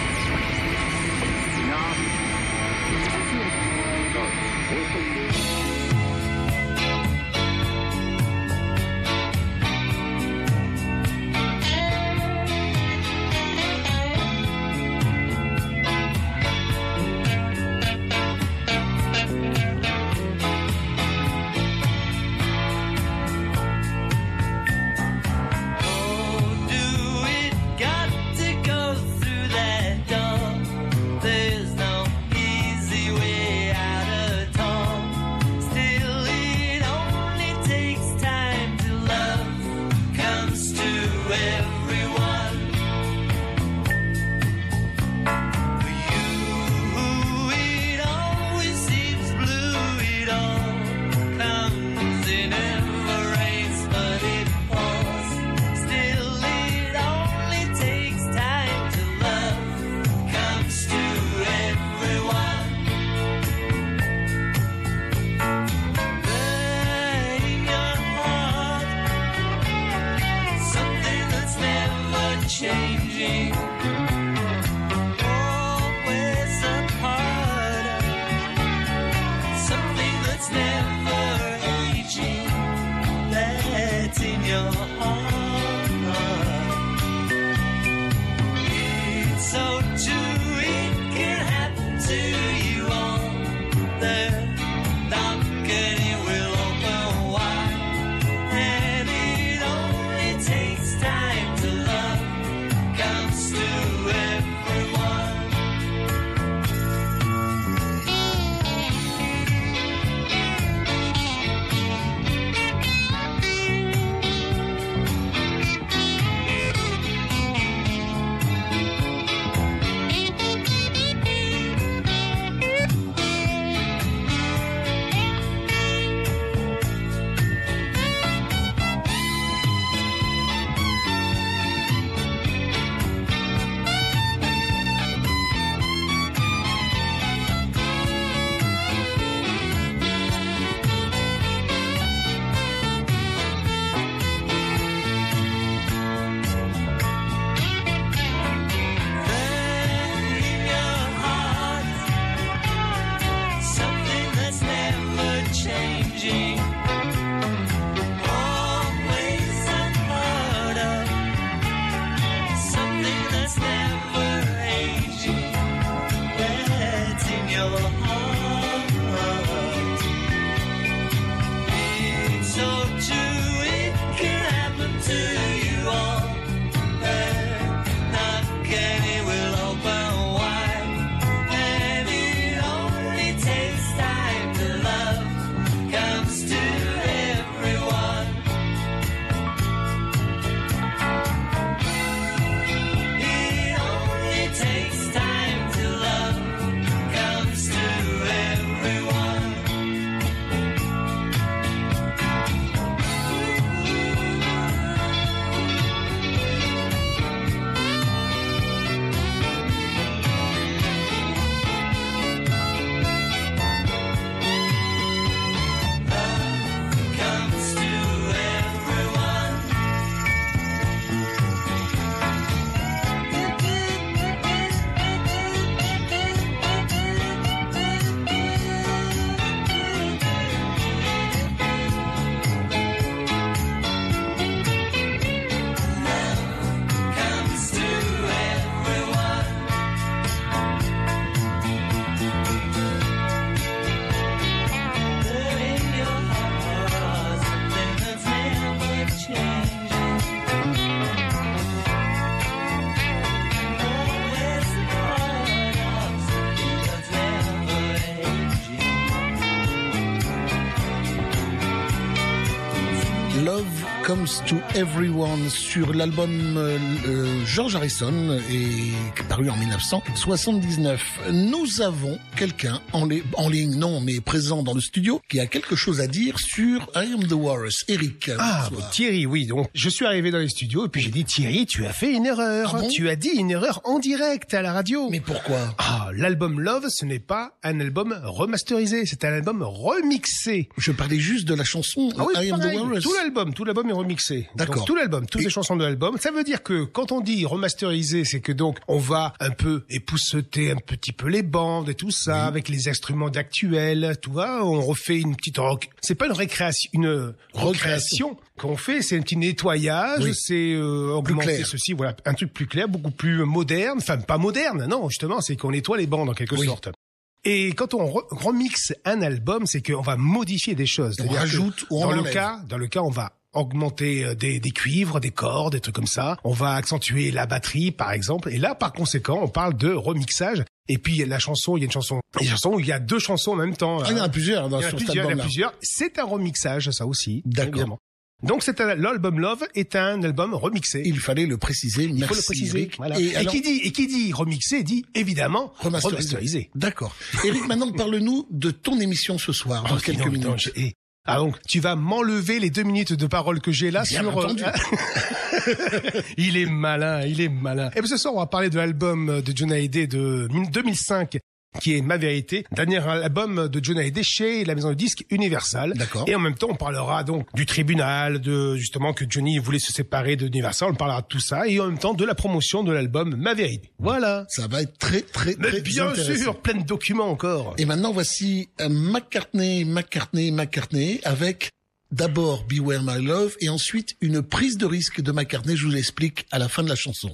No. changing. Always a part of something that's never aging. That's in your heart. It's so true, it can happen to you all. The balcony will open wide, and it only takes time to love. Comes to everyone. In your heart, something that's never changing. Always a part of something that's never aging. That's in your heart. It's so true, it can happen to you all. Balcony will open wide, and it only takes time to love. Comes to everyone. It only takes time to love. Comes to everyone. Comes to everyone. Comes to everyone. In your heart, something that's never changing. Always a part of something that's never aging. Love Comes to Everyone sur l'album euh, euh, George Harrison et qui est paru en dix-neuf cent soixante-dix-neuf. Nous avons quelqu'un en, li- en ligne, non, mais présent dans le studio, qui a quelque chose à dire sur I Am the Walrus. Eric. Ah, bonsoir. Thierry, oui. Donc, je suis arrivé dans les studios et puis j'ai dit, Thierry, tu as fait une erreur. Ah bon Tu as dit une erreur en direct à la radio. Mais pourquoi? Ah, l'album Love, ce n'est pas un album remasterisé, c'est un album remixé. Je parlais juste de la chanson Ah oui, I Am the pareil, Walrus. tout l'album, tout l'album est remixé. D'accord. Donc, tout l'album, toutes Et- les chansons de l'album. Ça veut dire que quand on dit remasterisé, c'est que donc on va un peu épousseter un petit peu les bandes et tout ça avec les instruments d'actuel, tu vois. On refait une petite rock. C'est pas une récréation, une recréation qu'on fait. C'est un petit nettoyage. Oui. C'est euh, augmenter clair. ceci, voilà, un truc plus clair, beaucoup plus moderne. Enfin, pas moderne, non, justement, c'est qu'on nettoie les bandes en quelque Oui. sorte. Et quand on re- remixe un album, c'est qu'on va modifier des choses. On C'est-à-dire que rajoute ou on dans le enlève. cas, dans le cas, on va augmenter euh, des, des cuivres, des cordes, des trucs comme ça. On va accentuer la batterie, par exemple. Et là, par conséquent, on parle de remixage. Et puis la chanson, il y a une chanson, il y a une chanson où il y a deux chansons en même temps. Ah, il y en a plusieurs dans, Il y en a sur cet plusieurs, il y en a album-là. plusieurs. C'est un remixage, ça aussi. D'accord. Évidemment. Donc c'est un- l'album Love est un album remixé. Il fallait le préciser. Il Merci, faut le préciser. Eric. Voilà. Et Et, alors- qui dit et qui dit remixé dit évidemment Remasterisé. remasterisé. D'accord. Eric, maintenant parle-nous de ton émission ce soir, dans Oh, quelques non, minutes. non, je- eh. Ah donc tu vas m'enlever les deux minutes de parole que j'ai là Bien sur. entendu. Il est malin, il est malin. Et bien ce soir on va parler de l'album de Johnny Hallyday de deux mille cinq qui est Ma Vérité, dernier album de Johnny Hallyday chez la maison de disques Universal. D'accord. Et en même temps, on parlera donc du tribunal, de justement que Johnny voulait se séparer de Universal, on parlera de tout ça, et en même temps de la promotion de l'album Ma Vérité. Voilà. Ça va être très, très, Mais très bien intéressant. sûr, plein de documents encore. Et maintenant, voici euh, McCartney, McCartney, McCartney, avec d'abord Beware My Love, et ensuite une prise de risque de McCartney, je vous l'explique à la fin de la chanson.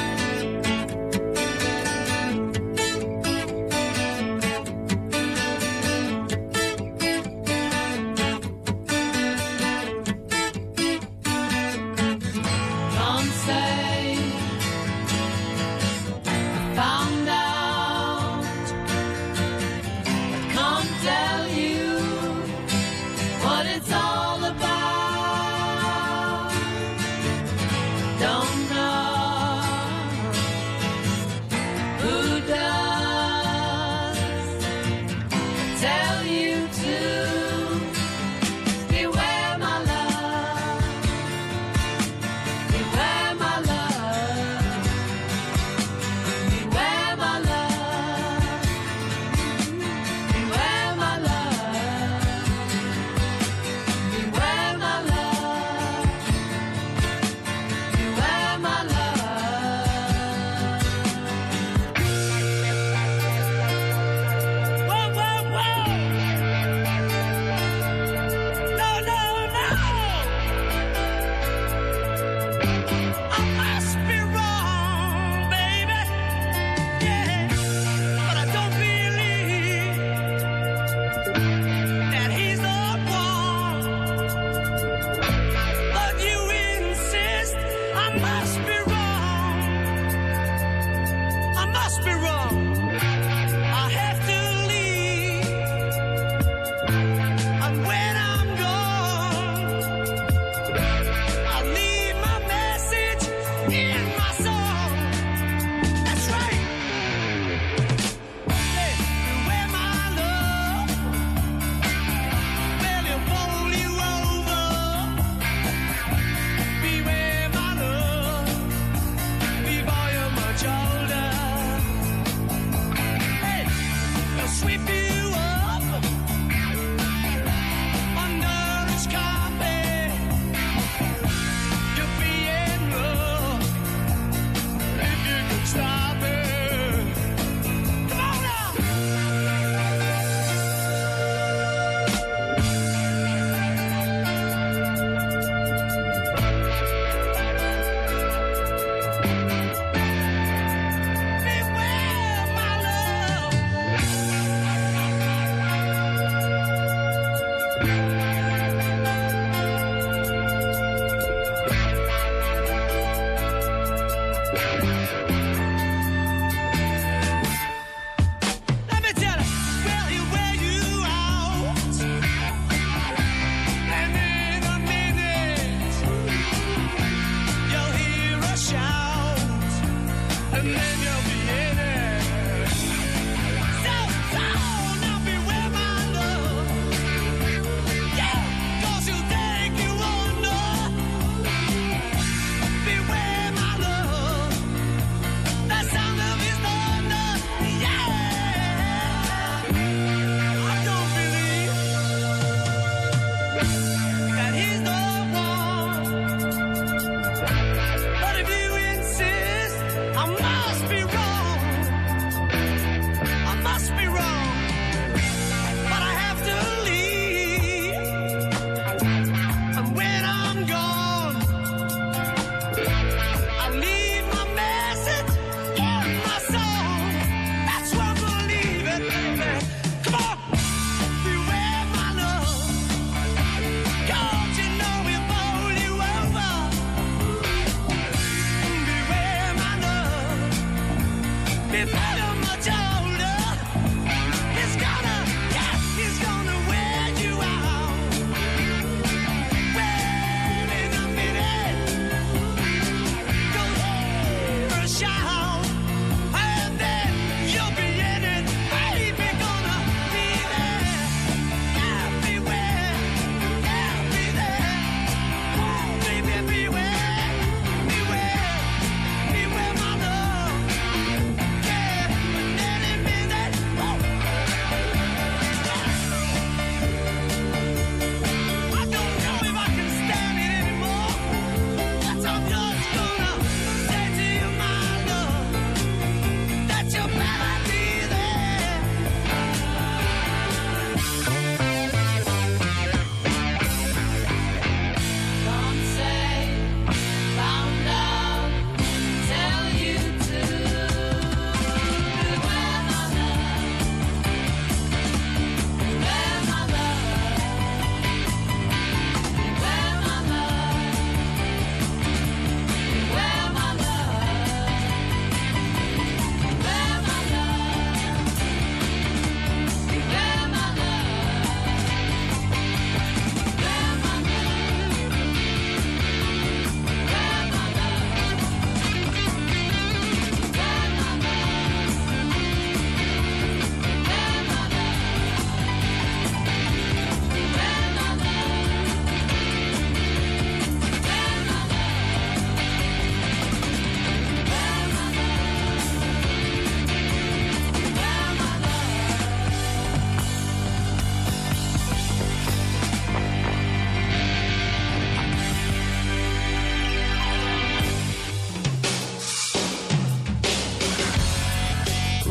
Beware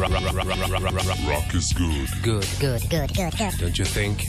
Rock is good. Good. Good, good, good, good. Don't you think?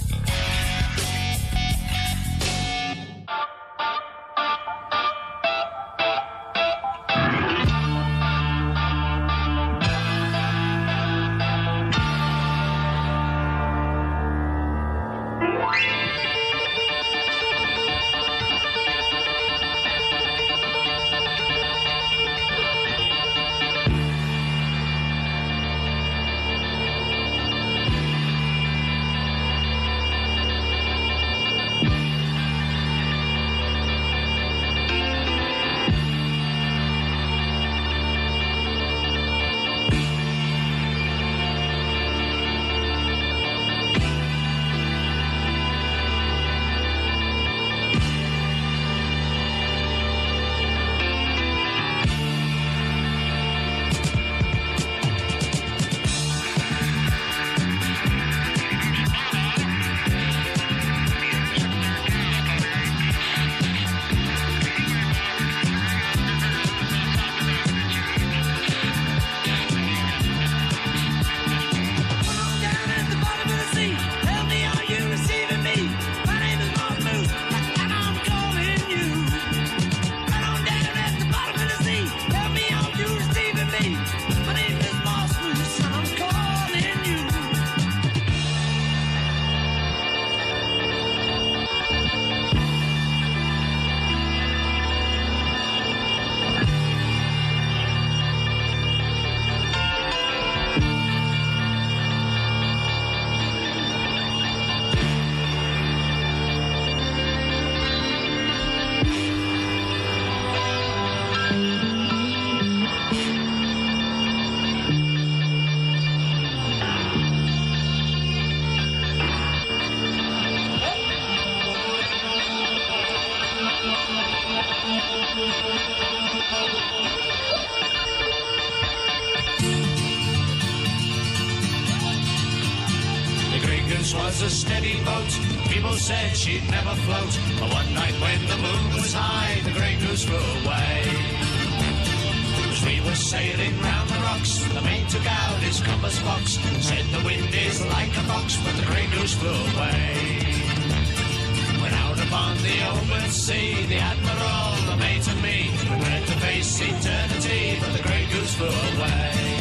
Goose was a steady boat. People said she'd never float. But one night when the moon was high, the grey goose flew away. As we were sailing round the rocks, the mate took out his compass box. Said the wind is like a fox, but the grey goose flew away. When out upon the open sea, the admiral, the mate and me, prepared to face eternity, but the grey goose flew away.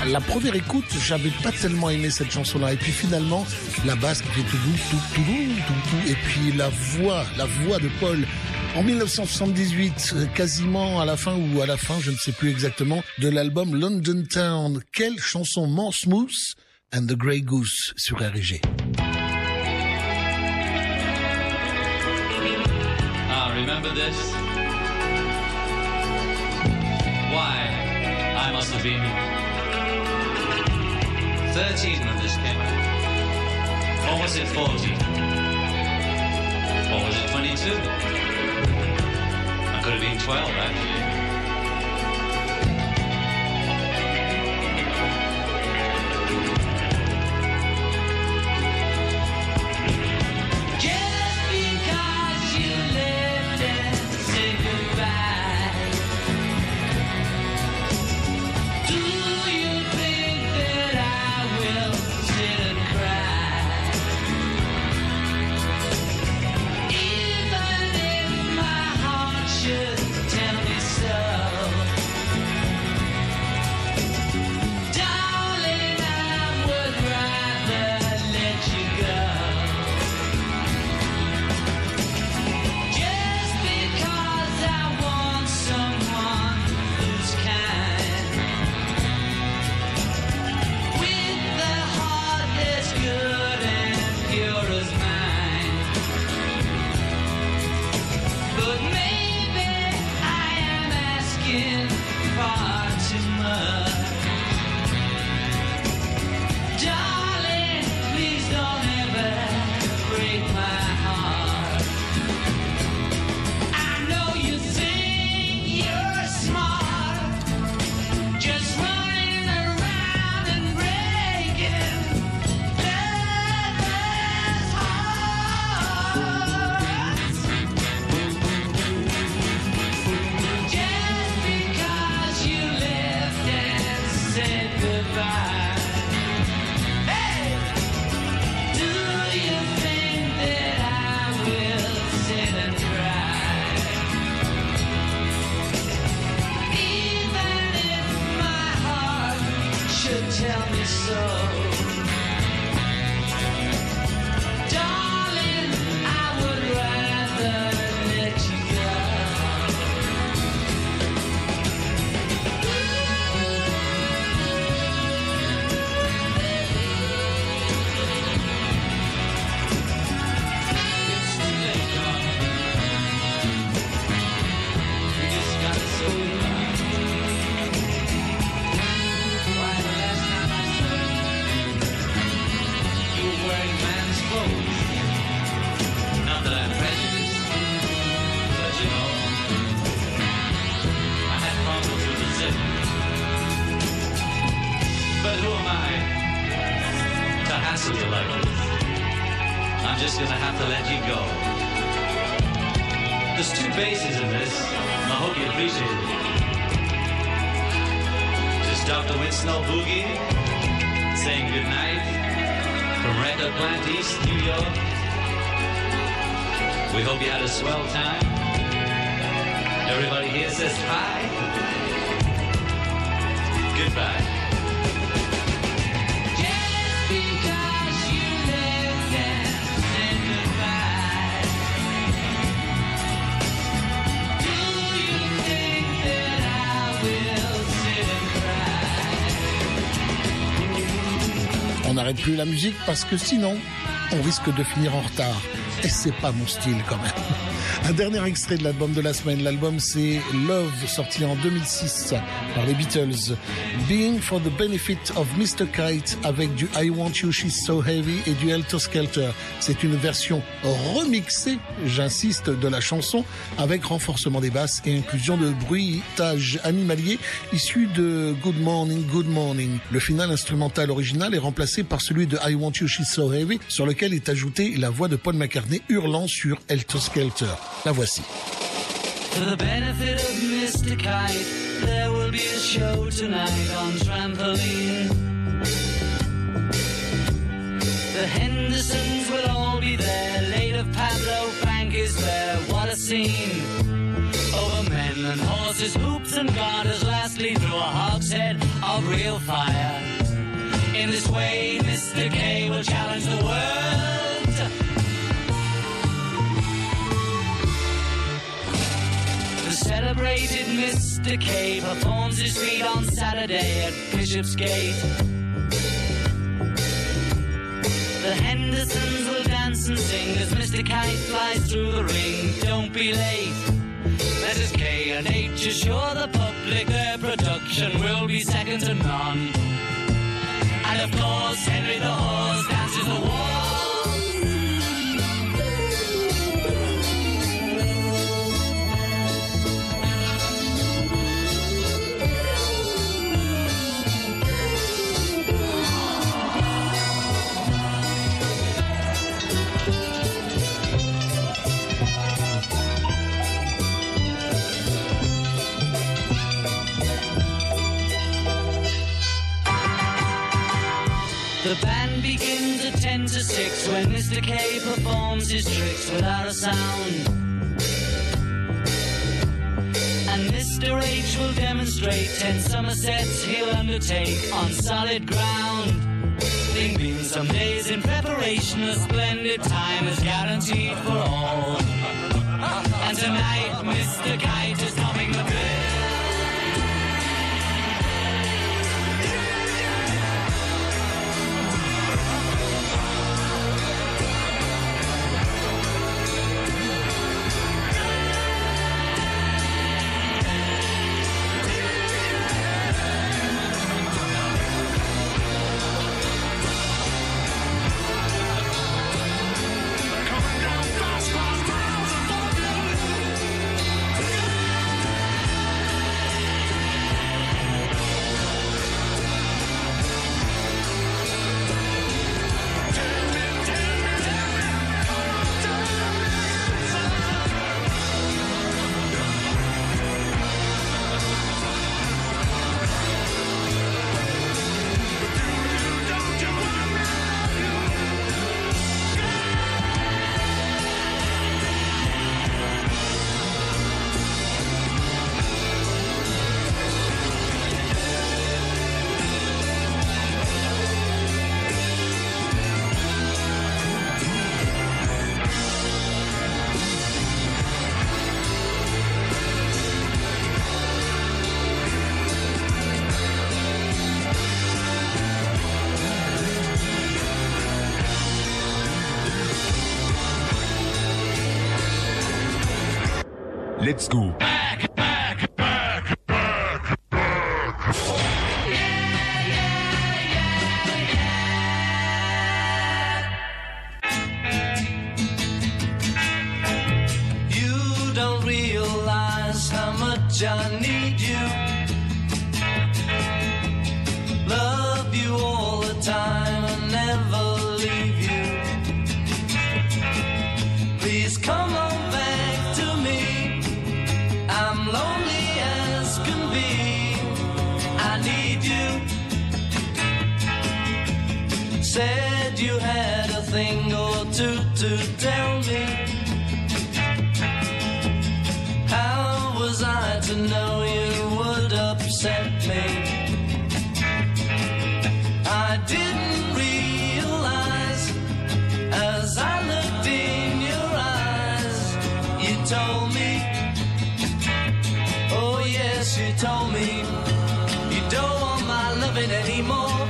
la première écoute, j'avais pas tellement aimé cette chanson-là. Et puis finalement, la basse qui fait tout doux, tout, tout doux, tout, tout. Et puis la voix, la voix de Paul. En dix-neuf cent soixante-dix-huit, quasiment à la fin ou à la fin, je ne sais plus exactement, de l'album London Town. Quelle chanson more smooth and the Grey Goose sur R G. Ah, remember this? Why, I must have been thirteen when this came out. Or was it fourteen? Or was it twenty-two? I could have been twelve, actually. On n'arrête plus la musique parce que sinon, on risque de finir en retard. Et c'est pas mon style quand même. Un dernier extrait de l'album de la semaine. L'album c'est Love, sorti en deux mille six par les Beatles. Being for the Benefit of mister Kite avec du I Want You She's So Heavy et du Helter Skelter. C'est une version remixée, j'insiste, de la chanson avec renforcement des basses et inclusion de bruitage animalier issu de Good Morning, Good Morning. Le final instrumental original est remplacé par celui de I Want You She's So Heavy sur lequel est ajoutée la voix de Paul McCartney hurlant sur Helter Skelter. La voici. For the benefit of mister Kite, there will be a show tonight on trampoline. The Hendersons will all be there. Later Pablo Frank is there. What a scene. Over men and horses, hoops and garters. Lastly through a hogshead of real fire. In this way, Mister K will challenge the world. The celebrated Mister K performs his feat on Saturday at Bishopsgate. The Hendersons will dance and sing as Mister Kite flies through the ring. Don't be late. Letters K and H assure the public their production will be second to none. And of course, Henry the Horse dances the waltz. The band begins at ten to six when Mister K performs his tricks without a sound. And Mister H will demonstrate ten somersets he'll undertake on solid ground. Thing being some days in preparation, a splendid time is guaranteed for all. And tonight Mister Kite is topping the bill. Let's go. Back, back, back, back, back. You don't realize how much I need you. Love you all the time and never leave you. Please come on back to me. I'm lonely as can be. I need you. Said you had a thing or two to tell me. How was I to know you would upset me? I didn't realize as I looked in your eyes. You told me, oh yes, you told me you don't want my loving anymore.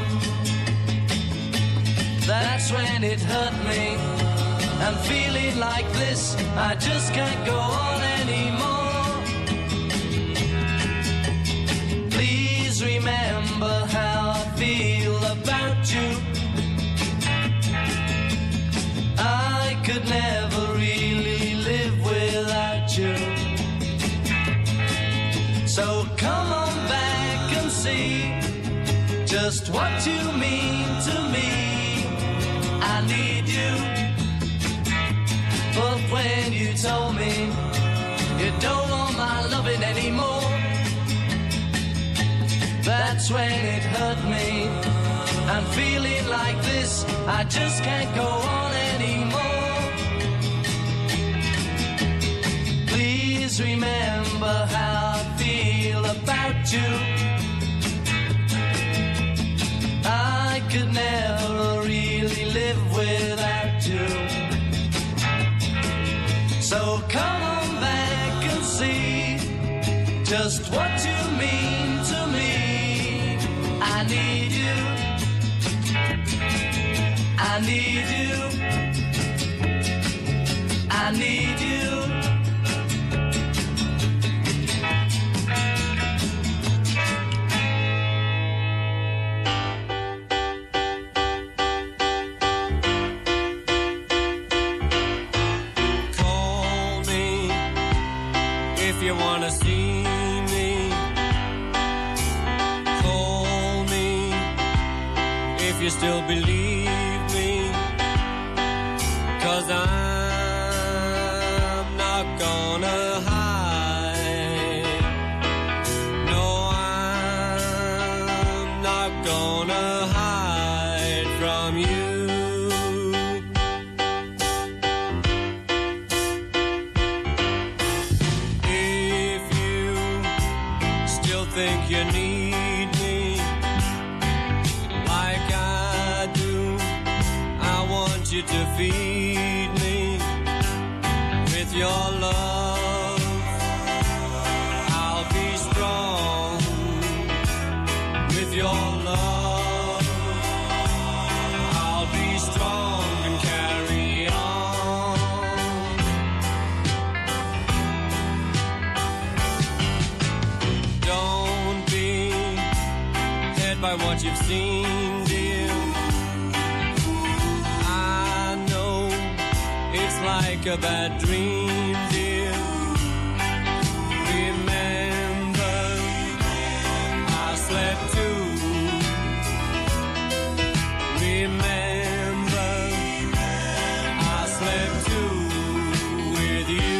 That's when it hurt me. I'm feeling like this, I just can't go on anymore. Please remember how I feel about you. I could never really live without you. So come on back and see just what you mean to me. I need you. But when you told me you don't want my loving anymore, that's when it hurt me. I'm feeling like this, I just can't go on anymore. Please remember how I feel about you. just what you mean to me. I need you. I need you. I need you. Call me if you wanna see me. Call me if you still believe me. 'Cause I'm not gonna hide. No, I'm not gonna hide from you. If you still think you need me like I do, I want you to feed me with your love. I'll be strong with your love. I'll be strong and carry on. Don't be led by what you've seen, dear. I know it's like a bad dream, dear. Remember, I slept too. Remember, I slept too with you.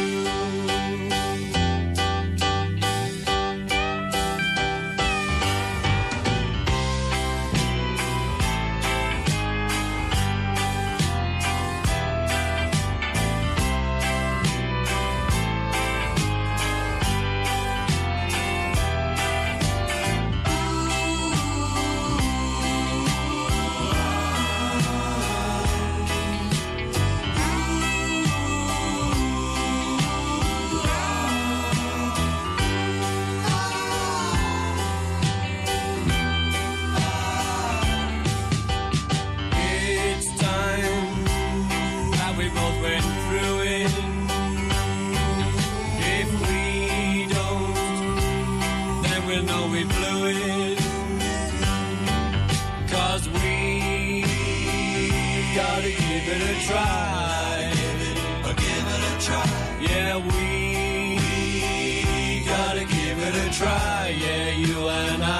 It's time that we both went through it. If we don't, then we'll know we blew it. 'Cause we gotta give it a try. Give it a try. Yeah, we gotta give it a try. Yeah, you and I.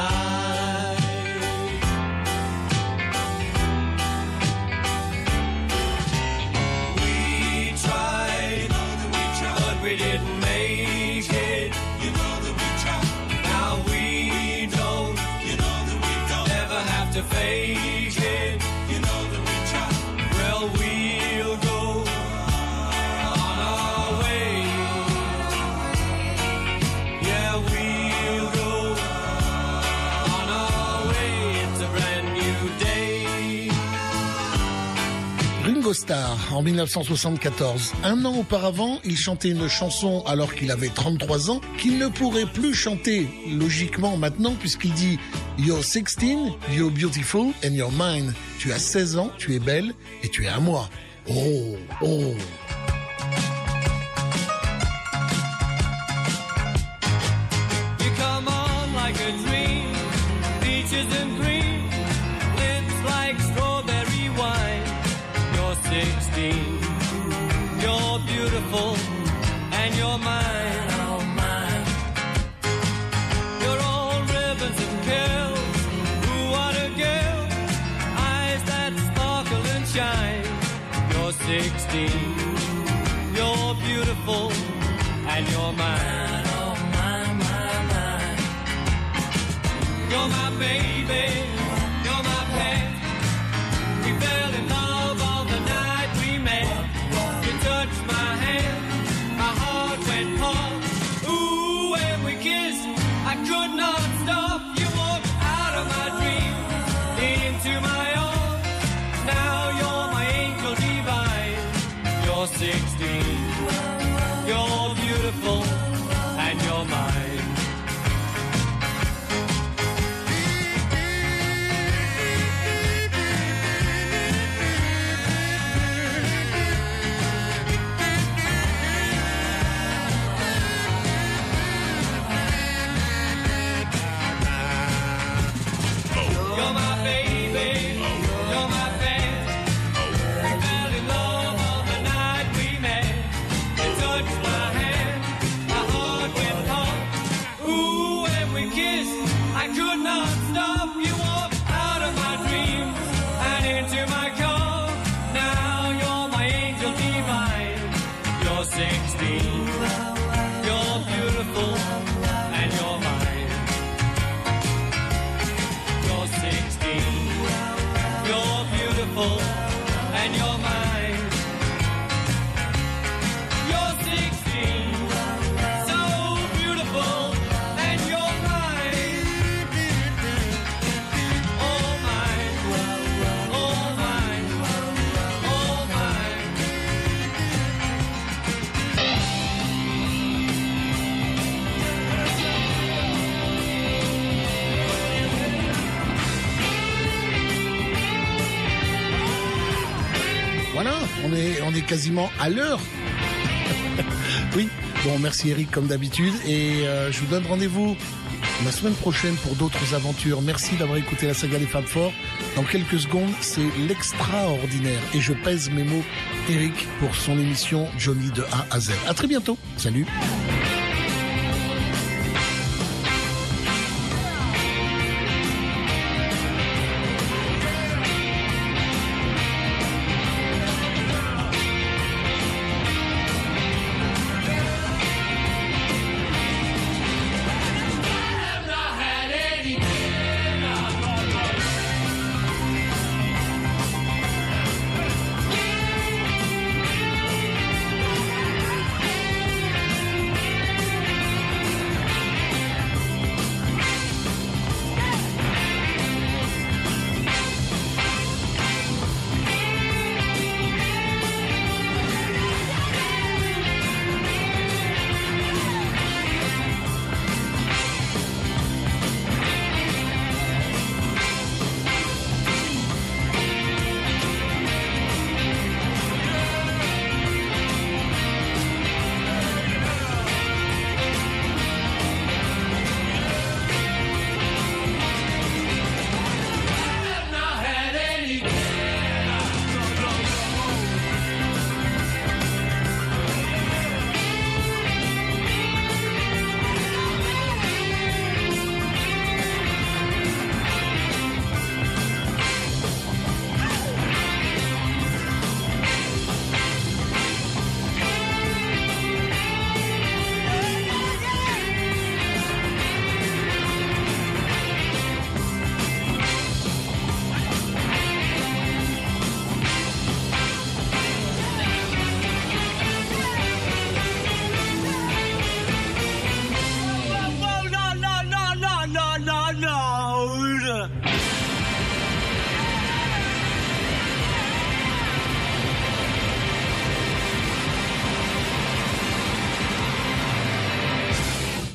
We tried, but we didn't make it. You know that we tried. Now we don't, you know that we don't ever have to fake it. You know that we tried. Well, we'll go on our way. Yeah, we'll go on our way. It's a brand new day. Ringo Starr, en mille neuf cent soixante-quatorze. Un an auparavant, il chantait une chanson alors qu'il avait trente-trois ans, qu'il ne pourrait plus chanter logiquement maintenant puisqu'il dit « You're sixteen, you're beautiful and you're mine ». Tu as seize ans, tu es belle et tu es à moi. Oh, oh. You come on like a dream, peaches and cream, lips like strawberry wine. You're sixteen, you're beautiful, and you're mine, oh mine. You're all ribbons and curls, ooh what a girl, eyes that sparkle and shine. You're sixteen, you're beautiful, and you're mine, oh mine, mine, mine. You're my baby, you're my pet. We fell in love on the night we met. You touched my hand, my heart went pop. Ooh, when we kissed, I could not stop. You walked out of my dreams, into my arms. Now you're my angel divine. You're sixteen, you're beautiful, and you're mine. on est, on est quasiment à l'heure. Oui, bon, merci Eric comme d'habitude, et euh, je vous donne rendez-vous la semaine prochaine pour d'autres aventures. Merci d'avoir écouté la saga des Fab Four. Dans quelques secondes, c'est l'extraordinaire, et je pèse mes mots, Eric, pour son émission Johnny de A à Z. À très bientôt. Salut.